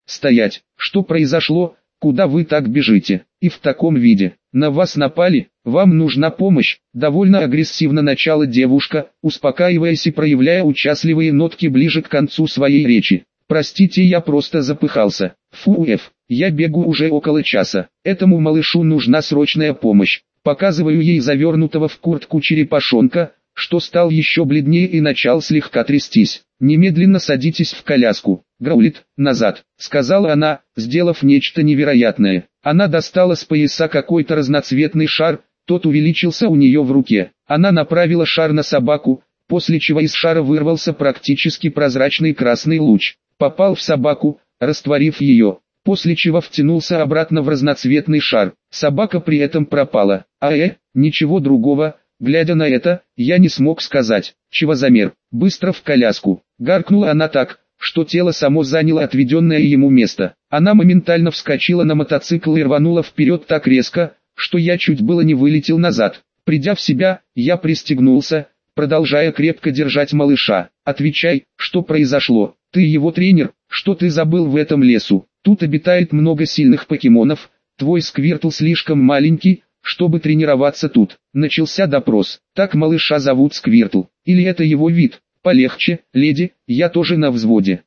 «Стоять! Что произошло? Куда вы так бежите? И в таком виде? На вас напали? Вам нужна помощь?» Довольно агрессивно начала девушка, успокаиваясь и проявляя участливые нотки ближе к концу своей речи. «Простите, я просто запыхался. Я бегу уже около часа. Этому малышу нужна срочная помощь». Показываю ей завернутого в куртку черепашонка, что стал еще бледнее и начал слегка трястись. «Немедленно садитесь в коляску. Граулит, назад», — сказала она, сделав нечто невероятное. Она достала с пояса какой-то разноцветный шар, тот увеличился у нее в руке. Она направила шар на собаку, после чего из шара вырвался практически прозрачный красный луч. Попал в собаку, растворив ее, после чего втянулся обратно в разноцветный шар. Собака при этом пропала. Ничего другого. Глядя на это, я не смог сказать, чего замер. «Быстро в коляску!» Гаркнула она так, что тело само заняло отведенное ему место. Она моментально вскочила на мотоцикл и рванула вперед так резко, что я чуть было не вылетел назад. Придя в себя, я пристегнулся, продолжая крепко держать малыша. «Отвечай, что произошло? Ты его тренер? Что ты забыл в этом лесу? Тут обитает много сильных покемонов, твой Сквиртл слишком маленький, чтобы тренироваться тут». Начался допрос. «Так малыша зовут Сквиртл, или это его вид?» «Полегче, леди, я тоже на взводе».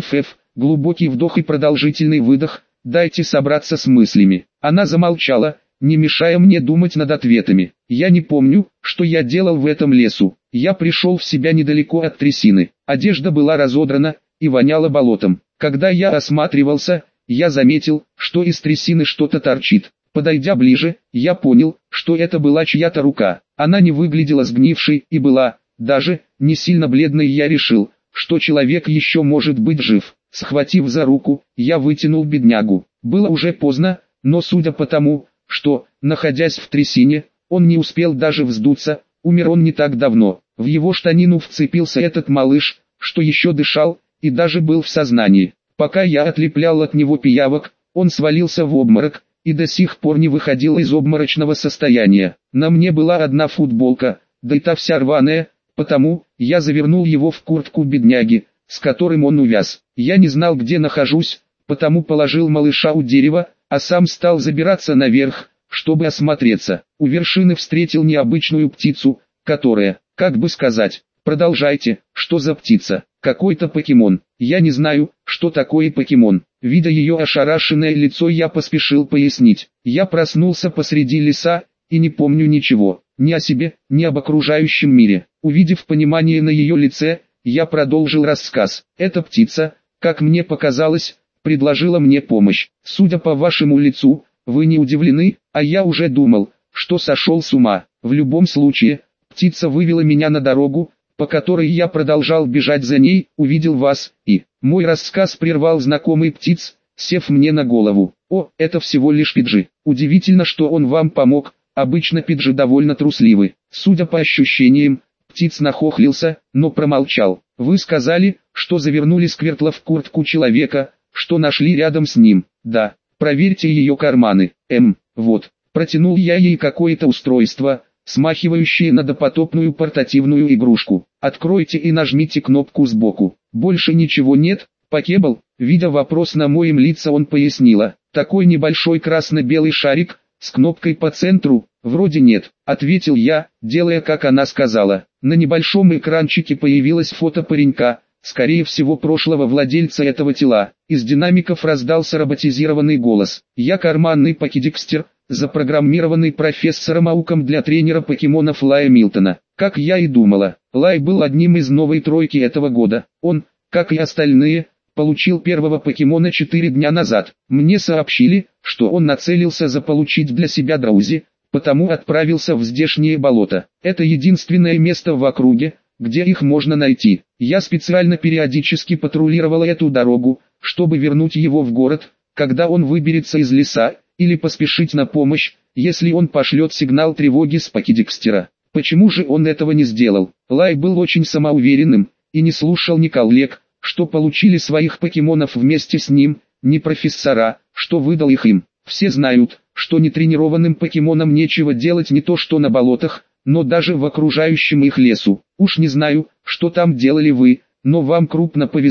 Глубокий вдох и продолжительный выдох, дайте собраться с мыслями. Она замолчала, не мешая мне думать над ответами. «Я не помню, что я делал в этом лесу. Я пришел в себя недалеко от трясины. Одежда была разодрана и воняла болотом. Когда я осматривался, я заметил, что из трясины что-то торчит. Подойдя ближе, я понял, что это была чья-то рука. Она не выглядела сгнившей и была, даже, не сильно бледной. Я решил, что человек еще может быть жив. Схватив за руку, я вытянул беднягу. Было уже поздно, но судя по тому, что, находясь в трясине, он не успел даже вздуться, умер он не так давно. В его штанину вцепился этот малыш, что еще дышал, и даже был в сознании. Пока я отлеплял от него пиявок, он свалился в обморок, и до сих пор не выходил из обморочного состояния. На мне была одна футболка, да и та вся рваная, потому я завернул его в куртку бедняги, с которым он увяз. Я не знал, где нахожусь, потому положил малыша у дерева, а сам стал забираться наверх, чтобы осмотреться. У вершины встретил необычную птицу, которая, как бы сказать, продолжайте, что за птица? Какой-то покемон. Я не знаю, что такое покемон. Видя ее ошарашенное лицо, я поспешил пояснить. Я проснулся посреди леса, и не помню ничего, ни о себе, ни об окружающем мире. Увидев понимание на ее лице, я продолжил рассказ. Эта птица, как мне показалось, предложила мне помощь. Судя по вашему лицу, вы не удивлены, а я уже думал, что сошел с ума. В любом случае, птица вывела меня на дорогу, по которой я продолжал бежать за ней, увидел вас, и мой рассказ прервал знакомый птиц, сев мне на голову. «О, это всего лишь Пиджи. Удивительно, что он вам помог, обычно Пиджи довольно трусливы». Судя по ощущениям, птиц нахохлился, но промолчал. «Вы сказали, что завернули Сквиртла в куртку человека, что нашли рядом с ним?» «Да, проверьте ее карманы». Вот». Протянул я ей какое-то устройство, смахивающее на допотопную портативную игрушку. «Откройте и нажмите кнопку сбоку». «Больше ничего нет, Покебл?» Видя вопрос на моем лице, он пояснила. «Такой небольшой красно-белый шарик, с кнопкой по центру?» «Вроде нет», — ответил я, делая как она сказала. На небольшом экранчике появилось фото паренька, скорее всего прошлого владельца этого тела. Из динамиков раздался роботизированный голос. «Я карманный покедикстер, запрограммированный профессором Ауком для тренера покемонов Лая Милтона». Как я и думала, Лай был одним из новой тройки этого года. Он, как и остальные, получил первого покемона 4 дня назад. Мне сообщили, что он нацелился заполучить для себя Драузи, потому отправился в здешнее болото. Это единственное место в округе, где их можно найти. Я специально периодически патрулировала эту дорогу, чтобы вернуть его в город, когда он выберется из леса, или поспешить на помощь, если он пошлет сигнал тревоги с покедикстера. Почему же он этого не сделал? Лай был очень самоуверенным, и не слушал ни коллег, что получили своих покемонов вместе с ним, ни профессора, что выдал их им. Все знают, что нетренированным покемонам нечего делать не то что на болотах, но даже в окружающем их лесу. Уж не знаю, что там делали вы, но вам крупно повезло,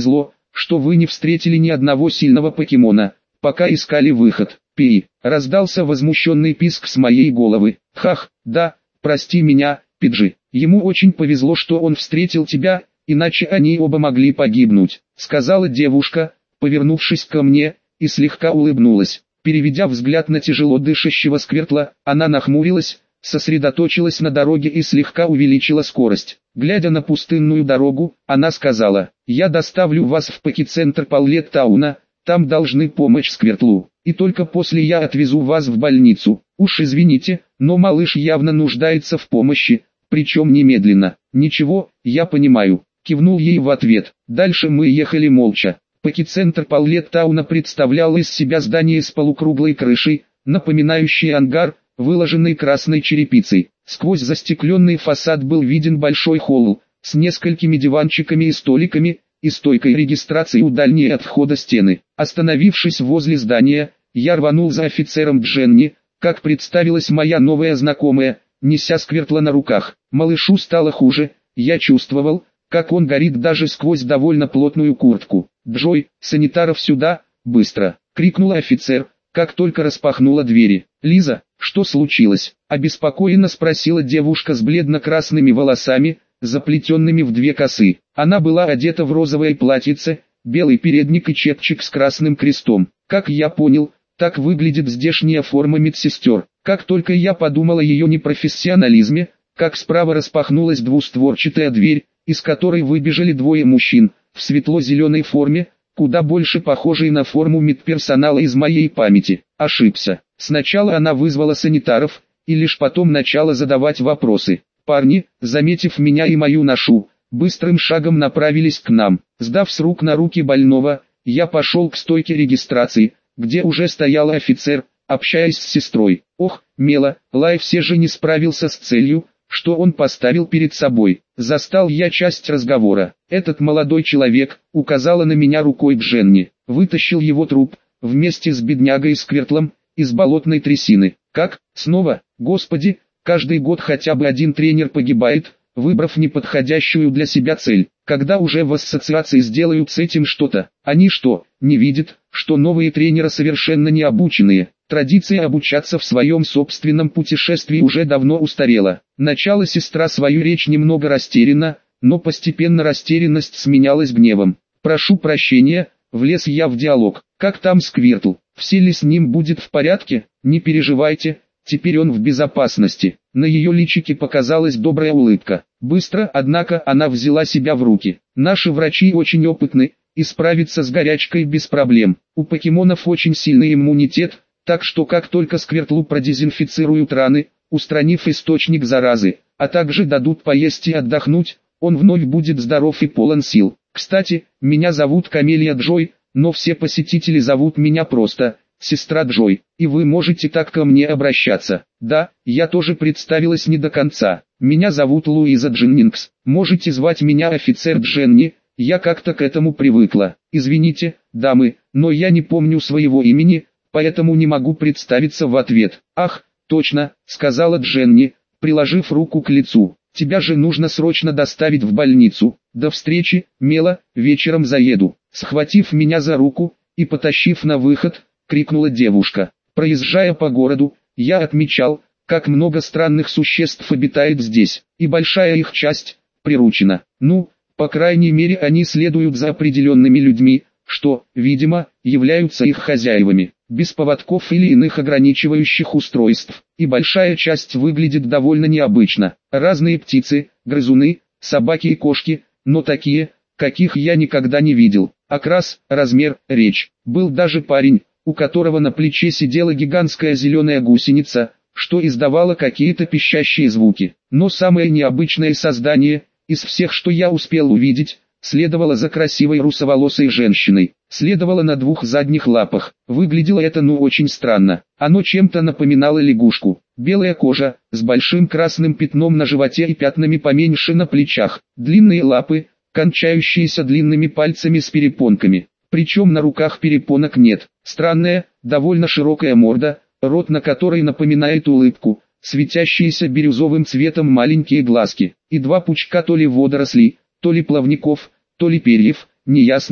что вы не встретили ни одного сильного покемона, пока искали выход. Пи, раздался возмущенный писк с моей головы. Хах, да, прости меня, Пиджи. Ему очень повезло, что он встретил тебя, иначе они оба могли погибнуть, сказала девушка, повернувшись ко мне, и слегка улыбнулась. Переведя взгляд на тяжело дышащего Сквиртла, она нахмурилась, сосредоточилась на дороге и слегка увеличила скорость. Глядя на пустынную дорогу, она сказала: «Я доставлю вас в покецентр Паллеттауна, там должны помочь Сквиртлу, и только после я отвезу вас в больницу. Уж извините, но малыш явно нуждается в помощи, причем немедленно». «Ничего, я понимаю», — кивнул ей в ответ. Дальше мы ехали молча. Покецентр Паллеттауна представлял из себя здание с полукруглой крышей, напоминающее ангар, выложенный красной черепицей. Сквозь застекленный фасад был виден большой холл, с несколькими диванчиками и столиками, и стойкой регистрации у дальней от входа стены. Остановившись возле здания, я рванул за офицером Дженни, как представилась моя новая знакомая, неся Сквиртла на руках. Малышу стало хуже, я чувствовал, как он горит даже сквозь довольно плотную куртку. «Джой, санитаров сюда, быстро!» — крикнула офицер, как только распахнула двери. «Лиза, что случилось?» — обеспокоенно спросила девушка с бледно-красными волосами, заплетенными в две косы. Она была одета в розовое платьице, белый передник и чепчик с красным крестом. Как я понял, так выглядит здешняя форма медсестер. Как только я подумал о ее непрофессионализме, как справа распахнулась двустворчатая дверь, из которой выбежали двое мужчин, в светло-зеленой форме, куда больше похожей на форму медперсонала из моей памяти. Ошибся. Сначала она вызвала санитаров, и лишь потом начала задавать вопросы. Парни, заметив меня и мою ношу, быстрым шагом направились к нам. Сдав с рук на руки больного, я пошел к стойке регистрации, где уже стоял офицер, общаясь с сестрой. Ох, Мела, Лай все же не справился с целью, что он поставил перед собой. Застал я часть разговора. Этот молодой человек, указала на меня рукой Дженни, вытащил его труп, вместе с беднягой Сквиртлом, из болотной трясины. Как? Снова? Господи, каждый год хотя бы один тренер погибает, выбрав неподходящую для себя цель. Когда уже в ассоциации сделают с этим что-то? Они что, не видят, что новые тренеры совершенно не обученные? Традиция обучаться в своем собственном путешествии уже давно устарела. Начала сестра свою речь немного растерянно, но постепенно растерянность сменялась гневом. «Прошу прощения», влез я в диалог. «Как там Сквиртл? Все ли с ним будет в порядке? Не переживайте, теперь он в безопасности». На ее личике показалась добрая улыбка. Быстро, однако, она взяла себя в руки. «Наши врачи очень опытны, и справятся с горячкой без проблем. У покемонов очень сильный иммунитет, так что как только Сквиртлу продезинфицируют раны, устранив источник заразы, а также дадут поесть и отдохнуть, он вновь будет здоров и полон сил. Кстати, меня зовут Камелия Джой, но все посетители зовут меня просто «Сестра Джой», и вы можете так ко мне обращаться. Да, я тоже представилась не до конца. Меня зовут Луиза Дженнингс. Можете звать меня офицер Дженни, я как-то к этому привыкла. Извините, дамы, но я не помню своего имени, поэтому не могу представиться в ответ. «Ах, точно», — сказала Дженни, приложив руку к лицу. «Тебя же нужно срочно доставить в больницу. До встречи, Мела, вечером заеду». Схватив меня за руку и потащив на выход, крикнула девушка. Проезжая по городу, я отмечал, как много странных существ обитает здесь, и большая их часть приручена. Ну, по крайней мере они следуют за определенными людьми, что, видимо, являются их хозяевами, без поводков или иных ограничивающих устройств, и большая часть выглядит довольно необычно. Разные птицы, грызуны, собаки и кошки, но такие, каких я никогда не видел. Окрас, размер, речь. Был даже парень, у которого на плече сидела гигантская зеленая гусеница, что издавало какие-то пищащие звуки. Но самое необычное создание, из всех, что я успел увидеть, следовало за красивой русоволосой женщиной. Следовало на двух задних лапах. Выглядело это очень странно. Оно чем-то напоминало лягушку. Белая кожа, с большим красным пятном на животе и пятнами поменьше на плечах. Длинные лапы, кончающиеся длинными пальцами с перепонками. Причем на руках перепонок нет. Странная, довольно широкая морда, рот на которой напоминает улыбку, светящиеся бирюзовым цветом маленькие глазки, и два пучка то ли водорослей, то ли плавников, то ли перьев, неясно,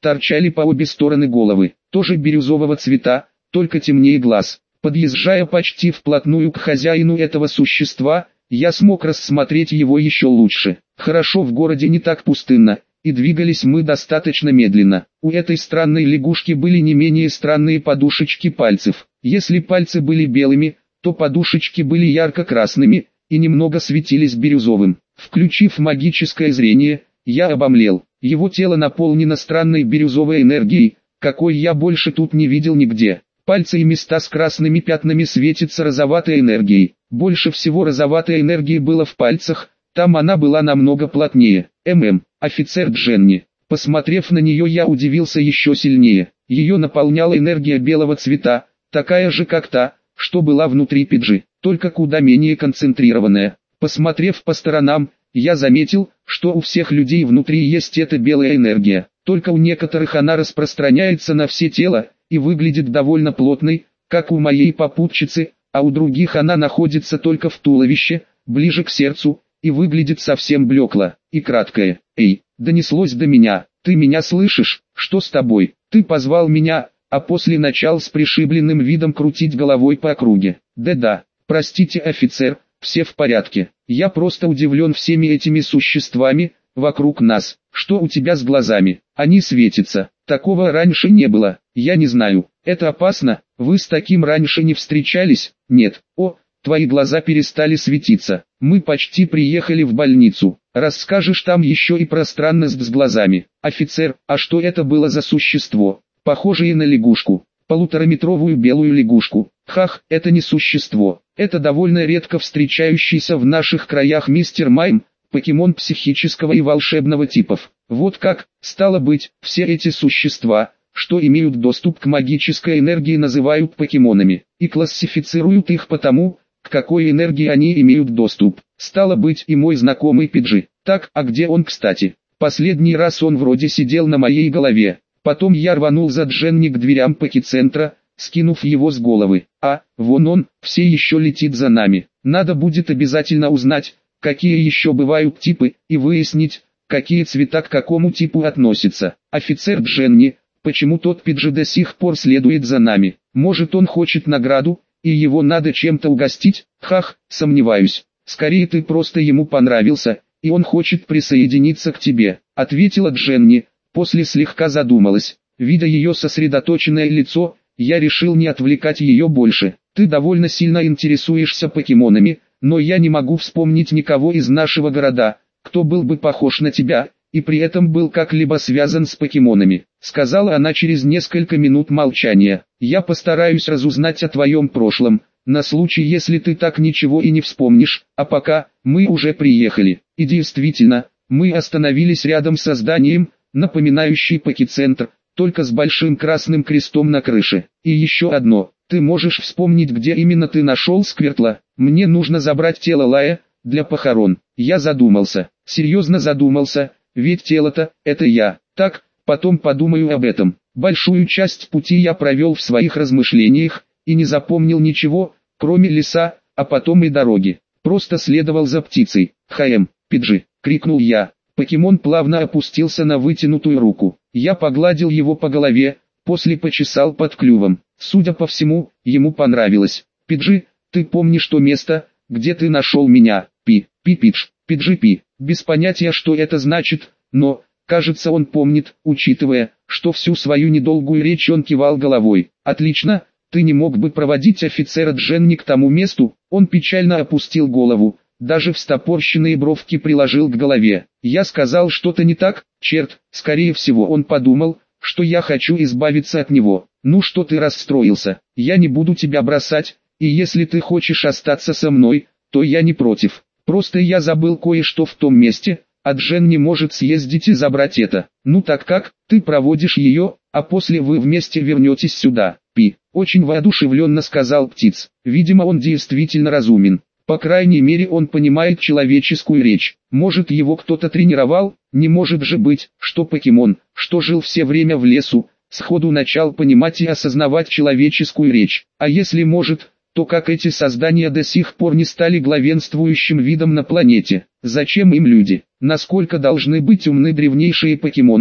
торчали по обе стороны головы, тоже бирюзового цвета, только темнее глаз. Подъезжая почти вплотную к хозяину этого существа, я смог рассмотреть его еще лучше. Хорошо, в городе не так пустынно, и двигались мы достаточно медленно. У этой странной лягушки были не менее странные подушечки пальцев. Если пальцы были белыми, то подушечки были ярко-красными и немного светились бирюзовым. Включив магическое зрение, я обомлел. Его тело наполнено странной бирюзовой энергией, какой я больше тут не видел нигде. Пальцы и места с красными пятнами светятся розоватой энергией. Больше всего розоватой энергии было в пальцах, там она была намного плотнее. Офицер Дженни. Посмотрев на нее, я удивился еще сильнее. Ее наполняла энергия белого цвета, такая же как та, что была внутри Пиджи, только куда менее концентрированная. Посмотрев по сторонам, я заметил, что у всех людей внутри есть эта белая энергия, только у некоторых она распространяется на все тело и выглядит довольно плотной, как у моей попутчицы, а у других она находится только в туловище, ближе к сердцу, и выглядит совсем блекло и краткое. «Эй!» — донеслось до меня. «Ты меня слышишь? Что с тобой?» «Ты позвал меня», а после начал с пришибленным видом крутить головой по округе. «Да-да, простите, офицер, все в порядке. Я просто удивлен всеми этими существами вокруг нас. Что у тебя с глазами? Они светятся. Такого раньше не было. Я не знаю. Это опасно? Вы с таким раньше не встречались?» «Нет». «О, твои глаза перестали светиться. Мы почти приехали в больницу. Расскажешь там еще и про странность с глазами». «Офицер, а что это было за существо?» «Похожее на лягушку. Полутораметровую белую лягушку». «Хах, это не существо. Это довольно редко встречающийся в наших краях мистер Майм, покемон психического и волшебного типов». «Вот как, стало быть, все эти существа, что имеют доступ к магической энергии, называют покемонами, и классифицируют их по тому, к какой энергии они имеют доступ. Стало быть, и мой знакомый Пиджи. Так, а где он, кстати? Последний раз он вроде сидел на моей голове». Потом я рванул за Дженни к дверям паки-центра, скинув его с головы. «А, вон он, все еще летит за нами. Надо будет обязательно узнать, какие еще бывают типы, и выяснить, какие цвета к какому типу относятся. Офицер Дженни, почему тот Пиджи до сих пор следует за нами? Может, он хочет награду, и его надо чем-то угостить?» «Хах, сомневаюсь. Скорее ты просто ему понравился, и он хочет присоединиться к тебе», — ответила Дженни. После слегка задумалась. Видя ее сосредоточенное лицо, я решил не отвлекать ее больше. «Ты довольно сильно интересуешься покемонами, но я не могу вспомнить никого из нашего города, кто был бы похож на тебя, и при этом был как-либо связан с покемонами», — сказала она через несколько минут молчания. «Я постараюсь разузнать о твоем прошлом, на случай, если ты так ничего и не вспомнишь, а пока, мы уже приехали». И действительно, мы остановились рядом со зданием, напоминающий паки-центр, только с большим красным крестом на крыше. «И еще одно, ты можешь вспомнить, где именно ты нашел Сквиртла? Мне нужно забрать тело Лая для похорон». Я задумался, серьезно задумался, ведь тело-то, это я. Так, потом подумаю об этом. Большую часть пути я провел в своих размышлениях, и не запомнил ничего, кроме леса, а потом и дороги. Просто следовал за птицей. «Пиджи!» — крикнул я. Покемон плавно опустился на вытянутую руку. Я погладил его по голове, после почесал под клювом. Судя по всему, ему понравилось. «Пиджи, ты помнишь то место, где ты нашел меня?» Пидж, Пиджи. Без понятия, что это значит, но, кажется, он помнит, учитывая, что всю свою недолгую речь он кивал головой. «Отлично, ты не мог бы проводить офицера Дженни к тому месту?» Он печально опустил голову. Даже встопорщенные бровки приложил к голове. Я сказал что-то не так? Черт, скорее всего он подумал, что я хочу избавиться от него. «Ну что ты расстроился? Я не буду тебя бросать, и если ты хочешь остаться со мной, то я не против. Просто я забыл кое-что в том месте, а Джен не может съездить и забрать это». «Ну так как, ты проводишь ее, а после вы вместе вернетесь сюда?» Очень воодушевленно сказал Птиц. Видимо, он действительно разумен. По крайней мере, он понимает человеческую речь. Может, его кто-то тренировал? Не может же быть, что покемон, что жил все время в лесу, сходу начал понимать и осознавать человеческую речь. А если может, то как эти создания до сих пор не стали главенствующим видом на планете? Зачем им люди? Насколько должны быть умны древнейшие покемоны,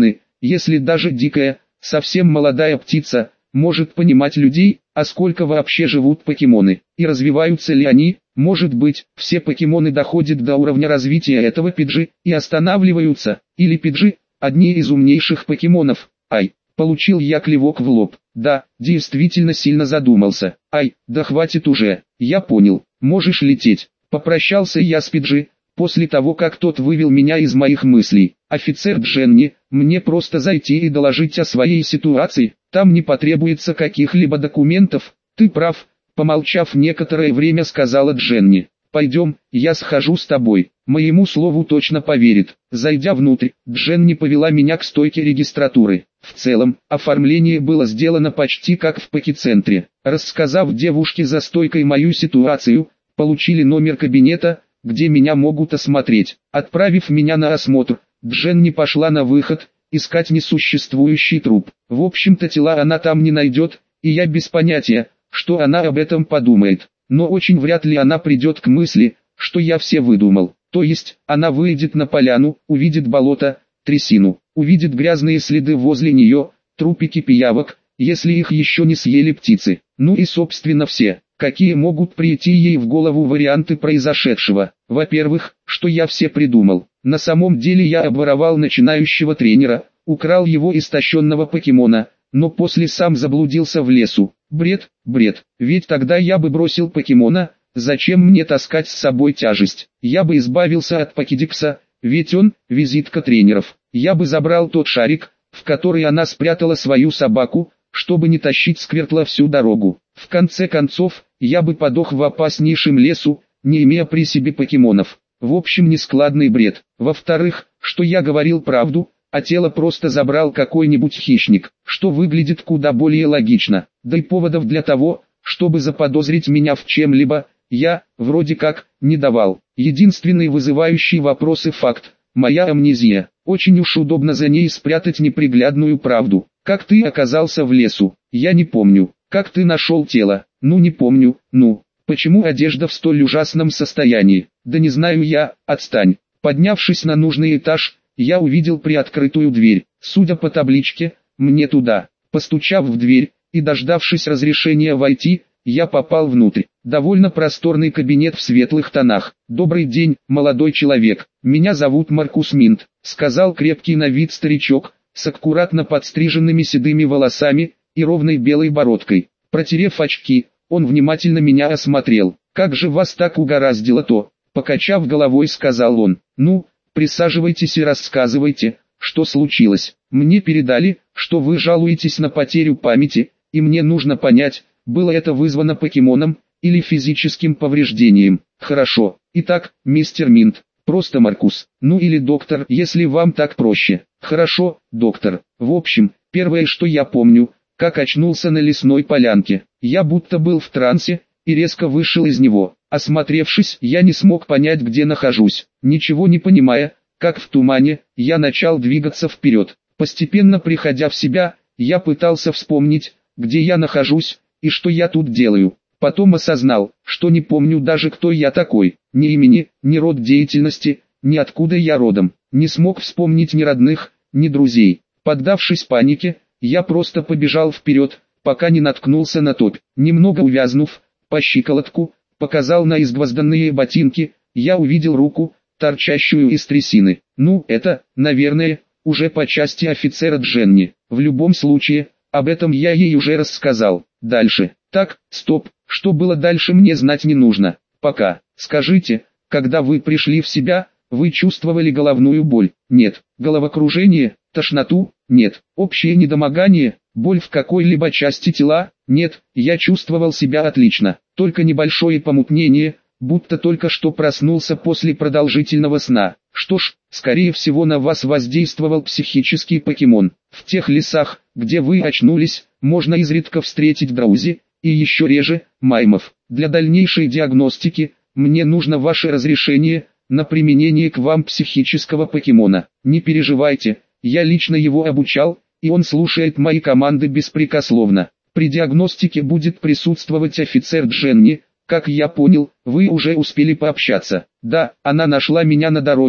если даже дикая, совсем молодая птица, может понимать людей, а сколько вообще живут покемоны, и развиваются ли они? Может быть, все покемоны доходят до уровня развития этого Пиджи и останавливаются, или Пиджи – одни из умнейших покемонов. Ай, получил я клевок в лоб. Да, действительно сильно задумался. Ай, да хватит уже, я понял, можешь лететь. Попрощался я с Пиджи, после того как тот вывел меня из моих мыслей. Офицер Дженни, мне просто зайти и доложить о своей ситуации, там не потребуется каких-либо документов. Ты прав, помолчав некоторое время сказала Дженни. Пойдем, я схожу с тобой. Моему слову точно поверит. Зайдя внутрь, Дженни повела меня к стойке регистратуры. В целом, оформление было сделано почти как в покецентре. Рассказав девушке за стойкой мою ситуацию, получили номер кабинета, где меня могут осмотреть. Отправив меня на осмотр, Дженни пошла на выход, искать несуществующий труп. В общем-то тела она там не найдет, и я без понятия, что она об этом подумает. Но очень вряд ли она придет к мысли, что я все выдумал. То есть, она выйдет на поляну, увидит болото, трясину, увидит грязные следы возле нее, трупики пиявок, если их еще не съели птицы. Ну и собственно все, какие могут прийти ей в голову варианты произошедшего. Во-первых, что я все придумал. На самом деле я обворовал начинающего тренера, украл его истощенного покемона, но после сам заблудился в лесу. Бред, ведь тогда я бы бросил покемона, зачем мне таскать с собой тяжесть? Я бы избавился от покедикса, ведь он – визитка тренеров. Я бы забрал тот шарик, в который она спрятала свою собаку, чтобы не тащить Сквертла всю дорогу. В конце концов, я бы подох в опаснейшем лесу, не имея при себе покемонов. В общем, нескладный бред. Во-вторых, что я говорил правду, а тело просто забрал какой-нибудь хищник, что выглядит куда более логично. Да и поводов для того, чтобы заподозрить меня в чем-либо, я, вроде как, не давал. Единственный вызывающий вопросы факт – моя амнезия. Очень уж удобно за ней спрятать неприглядную правду. Как ты оказался в лесу? Я не помню. Как ты нашел тело? Ну не помню. Ну, почему одежда в столь ужасном состоянии? Да не знаю я, отстань. Поднявшись на нужный этаж, я увидел приоткрытую дверь. Судя по табличке, мне туда. Постучав в дверь и дождавшись разрешения войти, я попал внутрь. Довольно просторный кабинет в светлых тонах. «Добрый день, молодой человек. Меня зовут Маркус Минт», — сказал крепкий на вид старичок, с аккуратно подстриженными седыми волосами и ровной белой бородкой. Протерев очки, он внимательно меня осмотрел. «Как же вас так угораздило-то?» Покачав головой, сказал он. «Ну, присаживайтесь и рассказывайте, что случилось. Мне передали, что вы жалуетесь на потерю памяти, и мне нужно понять, было это вызвано покемоном или физическим повреждением. Хорошо. Итак, мистер Минт, просто Маркус, ну или доктор, если вам так проще. Хорошо, доктор. В общем, первое, что я помню, как очнулся на лесной полянке. Я будто был в трансе и резко вышел из него. Осмотревшись, я не смог понять, где нахожусь. Ничего не понимая, как в тумане, я начал двигаться вперед. Постепенно приходя в себя, я пытался вспомнить, где я нахожусь и что я тут делаю. Потом осознал, что не помню даже, кто я такой. Ни имени, ни род деятельности, ни откуда я родом. Не смог вспомнить ни родных, ни друзей. Поддавшись панике, я просто побежал вперед, пока не наткнулся на топь. Немного увязнув, по щиколотку, показал на изгвозданные ботинки, я увидел руку, торчащую из трясины. Ну, это, наверное, уже по части офицера Дженни. В любом случае, об этом я ей уже рассказал. Дальше. Так, стоп, что было дальше, мне знать не нужно. Пока. Скажите, когда вы пришли в себя, вы чувствовали головную боль? Нет. Головокружение? Тошноту? Нет. Общее недомогание? Боль в какой-либо части тела? Нет. Я чувствовал себя отлично. Только небольшое помутнение, будто только что проснулся после продолжительного сна. Что ж, скорее всего на вас воздействовал психический покемон. В тех лесах, где вы очнулись, можно изредка встретить драузи, и еще реже, маймов. Для дальнейшей диагностики, мне нужно ваше разрешение на применение к вам психического покемона. Не переживайте, я лично его обучал, и он слушает мои команды беспрекословно. При диагностике будет присутствовать офицер Дженни. Как я понял, вы уже успели пообщаться. Да, она нашла меня на дороге,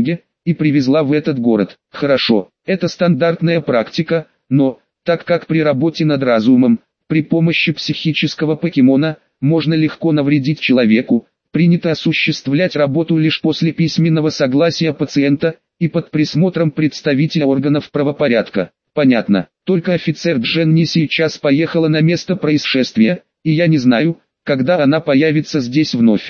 и привезла в этот город. Хорошо, это стандартная практика, но, так как при работе над разумом, при помощи психического покемона, можно легко навредить человеку, принято осуществлять работу лишь после письменного согласия пациента и под присмотром представителя органов правопорядка. Понятно, только офицер Дженни сейчас поехала на место происшествия, и я не знаю, когда она появится здесь вновь.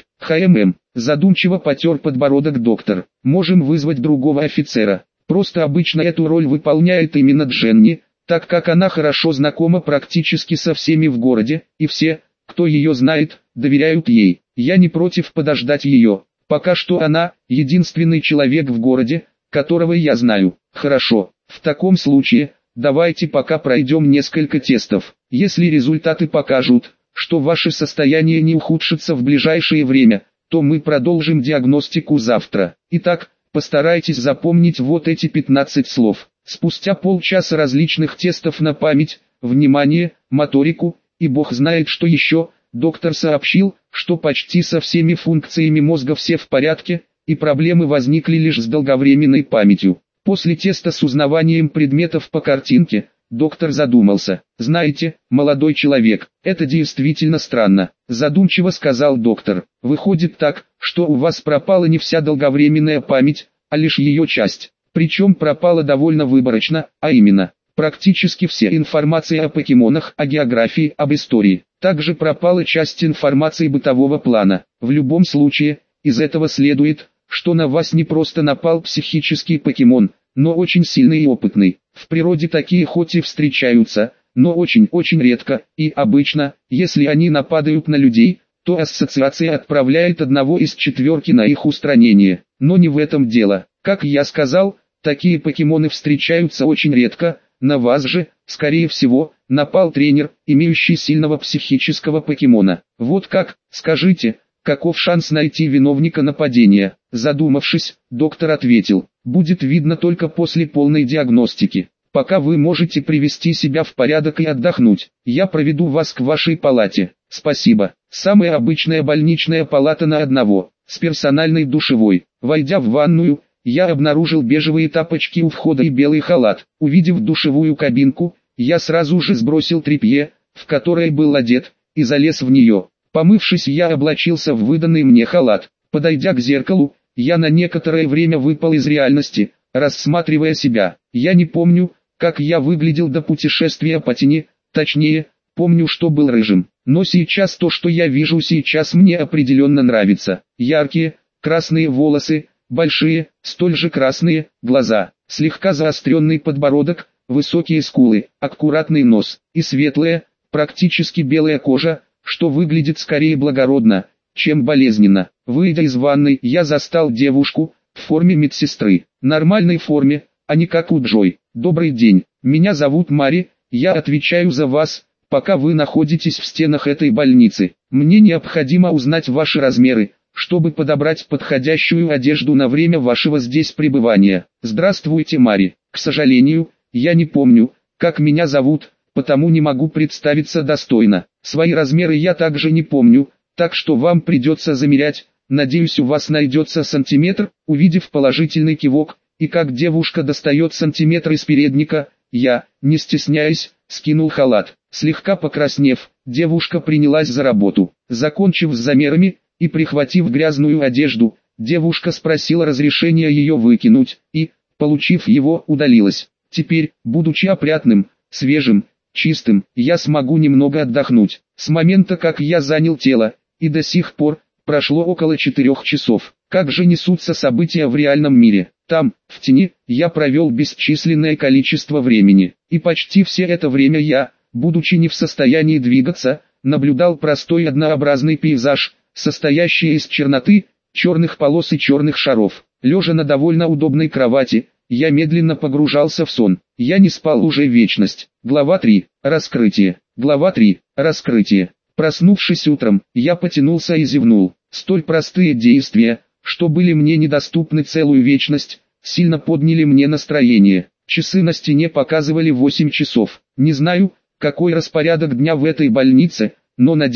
Задумчиво потер подбородок доктор. Можем вызвать другого офицера. Просто обычно эту роль выполняет именно Дженни, так как она хорошо знакома практически со всеми в городе, и все, кто ее знает, доверяют ей. Я не против подождать ее. Пока что она единственный человек в городе, которого я знаю. Хорошо, в таком случае, давайте пока пройдем несколько тестов. Если результаты покажут, что ваше состояние не ухудшится в ближайшее время, то мы продолжим диагностику завтра. Итак, постарайтесь запомнить вот эти 15 слов. Спустя полчаса различных тестов на память, внимание, моторику, и бог знает что еще, доктор сообщил, что почти со всеми функциями мозга все в порядке, и проблемы возникли лишь с долговременной памятью. После теста с узнаванием предметов по картинке, доктор задумался. «Знаете, молодой человек, это действительно странно», – задумчиво сказал доктор. «Выходит так, что у вас пропала не вся долговременная память, а лишь ее часть. Причем пропала довольно выборочно, а именно, практически вся информация о покемонах, о географии, об истории. Также пропала часть информации бытового плана. В любом случае, из этого следует, что на вас не просто напал психический покемон, но очень сильный и опытный. В природе такие хоть и встречаются, но очень-очень редко, и обычно, если они нападают на людей, то ассоциация отправляет одного из четверки на их устранение. Но не в этом дело. Как я сказал, такие покемоны встречаются очень редко, на вас же, скорее всего, напал тренер, имеющий сильного психического покемона. Вот как, скажите, каков шанс найти виновника нападения? Задумавшись, доктор ответил, будет видно только после полной диагностики. Пока вы можете привести себя в порядок и отдохнуть, я проведу вас к вашей палате. Спасибо. Самая обычная больничная палата на одного, с персональной душевой. Войдя в ванную, я обнаружил бежевые тапочки у входа и белый халат. Увидев душевую кабинку, я сразу же сбросил тряпье, в которое был одет, и залез в нее. Помывшись, я облачился в выданный мне халат. Подойдя к зеркалу, я на некоторое время выпал из реальности, рассматривая себя. Я не помню, как я выглядел до путешествия по тени, точнее, помню, что был рыжим. Но сейчас то, что я вижу сейчас, мне определенно нравится. Яркие, красные волосы, большие, столь же красные, глаза, слегка заостренный подбородок, высокие скулы, аккуратный нос и светлая, практически белая кожа, что выглядит скорее благородно, чем болезненно. Выйдя из ванной, я застал девушку, в форме медсестры, нормальной форме, а не как у Джой. «Добрый день, меня зовут Мари, я отвечаю за вас, пока вы находитесь в стенах этой больницы. Мне необходимо узнать ваши размеры, чтобы подобрать подходящую одежду на время вашего здесь пребывания». «Здравствуйте, Мари, к сожалению, я не помню, как меня зовут, потому не могу представиться достойно. Свои размеры я также не помню, так что вам придется замерять, надеюсь, у вас найдется сантиметр». Увидев положительный кивок, и как девушка достает сантиметр из передника, я, не стесняясь, скинул халат. Слегка покраснев, девушка принялась за работу. Закончив с замерами и прихватив грязную одежду, девушка спросила разрешения ее выкинуть и, получив его, удалилась. Теперь, будучи опрятным, свежим, чистым, я смогу немного отдохнуть. С момента, как я занял тело, и до сих пор, прошло около 4 часов. Как же несутся события в реальном мире. Там, в тени, я провел бесчисленное количество времени. И почти все это время я, будучи не в состоянии двигаться, наблюдал простой однообразный пейзаж, состоящий из черноты, черных полос и черных шаров. Лежа на довольно удобной кровати, я медленно погружался в сон. Я не спал уже вечность. Глава 3. Раскрытие. Глава 3. Раскрытие. Проснувшись утром, я потянулся и зевнул. Столь простые действия, что были мне недоступны целую вечность, сильно подняли мне настроение. Часы на стене показывали 8 часов. Не знаю, какой распорядок дня в этой больнице, но надеюсь,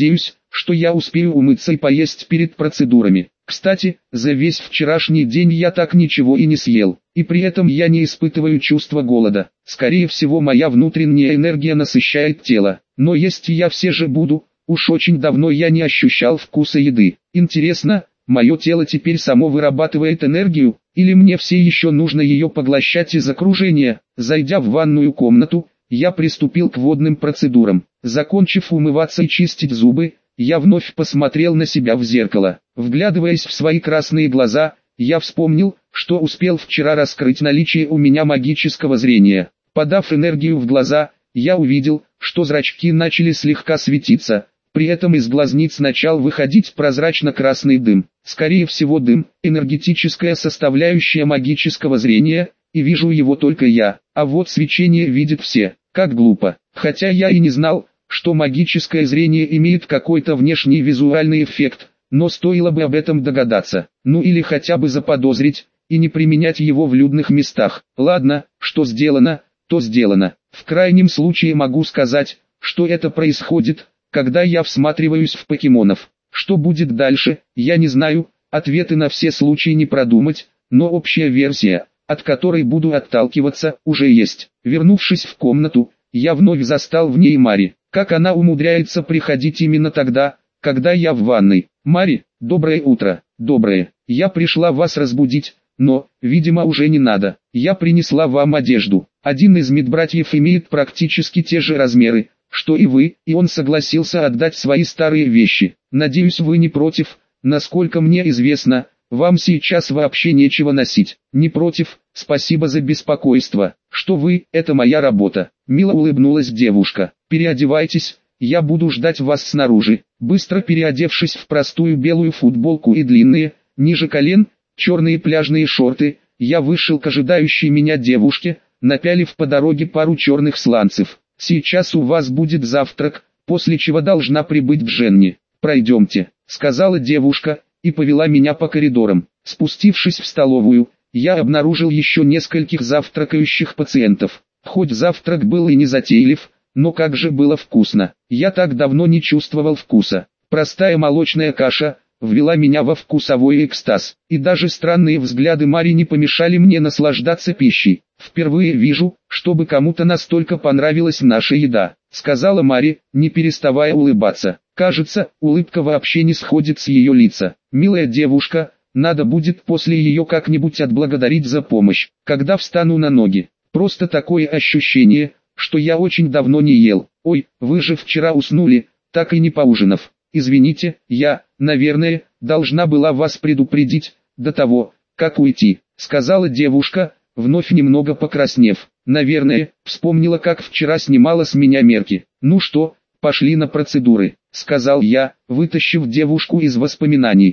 что я успею умыться и поесть перед процедурами. Кстати, за весь вчерашний день я так ничего и не съел, и при этом я не испытываю чувства голода. Скорее всего, моя внутренняя энергия насыщает тело, но есть я все же буду. Уж очень давно я не ощущал вкуса еды. Интересно, мое тело теперь само вырабатывает энергию, или мне все еще нужно ее поглощать из окружения? Зайдя в ванную комнату, я приступил к водным процедурам. Закончив умываться и чистить зубы, я вновь посмотрел на себя в зеркало. Вглядываясь в свои красные глаза, я вспомнил, что успел вчера раскрыть наличие у меня магического зрения. Подав энергию в глаза, я увидел, что зрачки начали слегка светиться. При этом из глазниц начал выходить прозрачно-красный дым. Скорее всего, дым – энергетическая составляющая магического зрения, и вижу его только я, а вот свечение видят все. Как глупо. Хотя я и не знал, что магическое зрение имеет какой-то внешний визуальный эффект, но стоило бы об этом догадаться, ну или хотя бы заподозрить, и не применять его в людных местах. Ладно, что сделано, то сделано. В крайнем случае могу сказать, что это происходит, когда я всматриваюсь в покемонов. Что будет дальше, я не знаю, ответы на все случаи не продумать, но общая версия, от которой буду отталкиваться, уже есть. Вернувшись в комнату, я вновь застал в ней Мари. Как она умудряется приходить именно тогда, когда я в ванной? Мари, доброе утро. Доброе. Я пришла вас разбудить, но, видимо, уже не надо. Я принесла вам одежду. Один из медбратьев имеет практически те же размеры, что и вы, и он согласился отдать свои старые вещи. Надеюсь, вы не против. Насколько мне известно, вам сейчас вообще нечего носить. Не против, спасибо за беспокойство. Что вы, это моя работа. Мило улыбнулась девушка. Переодевайтесь, я буду ждать вас снаружи. Быстро переодевшись в простую белую футболку и длинные, ниже колен, черные пляжные шорты, я вышел к ожидающей меня девушке, напялив по дороге пару черных сланцев. Сейчас у вас будет завтрак, после чего должна прибыть Дженни. Пройдемте, сказала девушка, и повела меня по коридорам. Спустившись в столовую, я обнаружил еще нескольких завтракающих пациентов. Хоть завтрак был и не затейлив, но как же было вкусно. Я так давно не чувствовал вкуса. Простая молочная каша ввела меня во вкусовой экстаз, и даже странные взгляды Мари не помешали мне наслаждаться пищей. «Впервые вижу, чтобы кому-то настолько понравилась наша еда», — сказала Мари, не переставая улыбаться. Кажется, улыбка вообще не сходит с ее лица. «Милая девушка, надо будет после ее как-нибудь отблагодарить за помощь, когда встану на ноги. Просто такое ощущение, что я очень давно не ел. Ой, вы же вчера уснули, так и не поужинав. Извините, я, наверное, должна была вас предупредить, до того, как уйти», — сказала девушка, вновь немного покраснев. «Наверное, вспомнила, как вчера снимала с меня мерки. Ну что, пошли на процедуры», — сказал я, вытащив девушку из воспоминаний.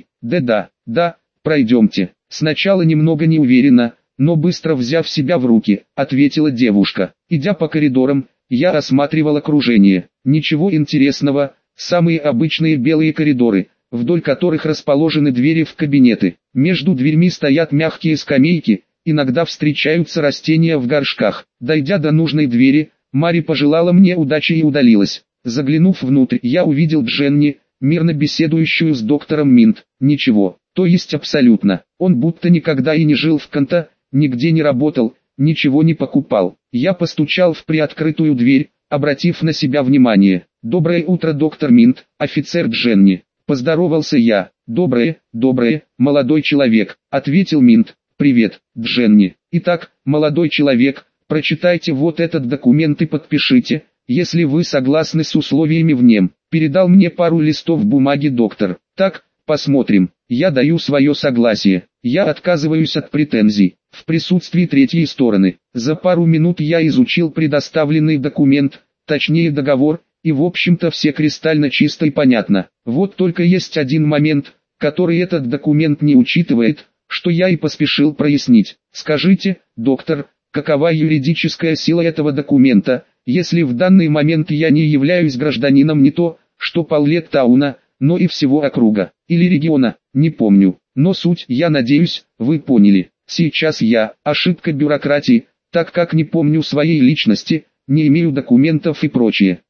Да, пройдемте». Сначала немного неуверенно, но быстро взяв себя в руки, ответила девушка. Идя по коридорам, я осматривал окружение. Ничего интересного, самые обычные белые коридоры, вдоль которых расположены двери в кабинеты. Между дверьми стоят мягкие скамейки, иногда встречаются растения в горшках. Дойдя до нужной двери, Мари пожелала мне удачи и удалилась. Заглянув внутрь, я увидел Дженни, мирно беседующую с доктором Минт. Ничего, то есть абсолютно. Он будто никогда и не жил в Канто, нигде не работал, ничего не покупал. Я постучал в приоткрытую дверь, обратив на себя внимание. «Доброе утро, доктор Минт, офицер Дженни», — поздоровался я. «Доброе, молодой человек», — ответил Минт. «Привет, Дженни. Итак, молодой человек, прочитайте вот этот документ и подпишите, если вы согласны с условиями в нем». Передал мне пару листов бумаги доктор. «Так, посмотрим. Я даю свое согласие. Я отказываюсь от претензий. В присутствии третьей стороны». За пару минут я изучил предоставленный документ, точнее договор, и в общем-то все кристально чисто и понятно. Вот только есть один момент, который этот документ не учитывает, что я и поспешил прояснить. «Скажите, доктор, какова юридическая сила этого документа, если в данный момент я не являюсь гражданином не то, что Паллеттауна, но и всего округа, или региона, не помню, но суть, я надеюсь, вы поняли. Сейчас я, ошибка бюрократии, так как не помню своей личности, не имею документов и прочее.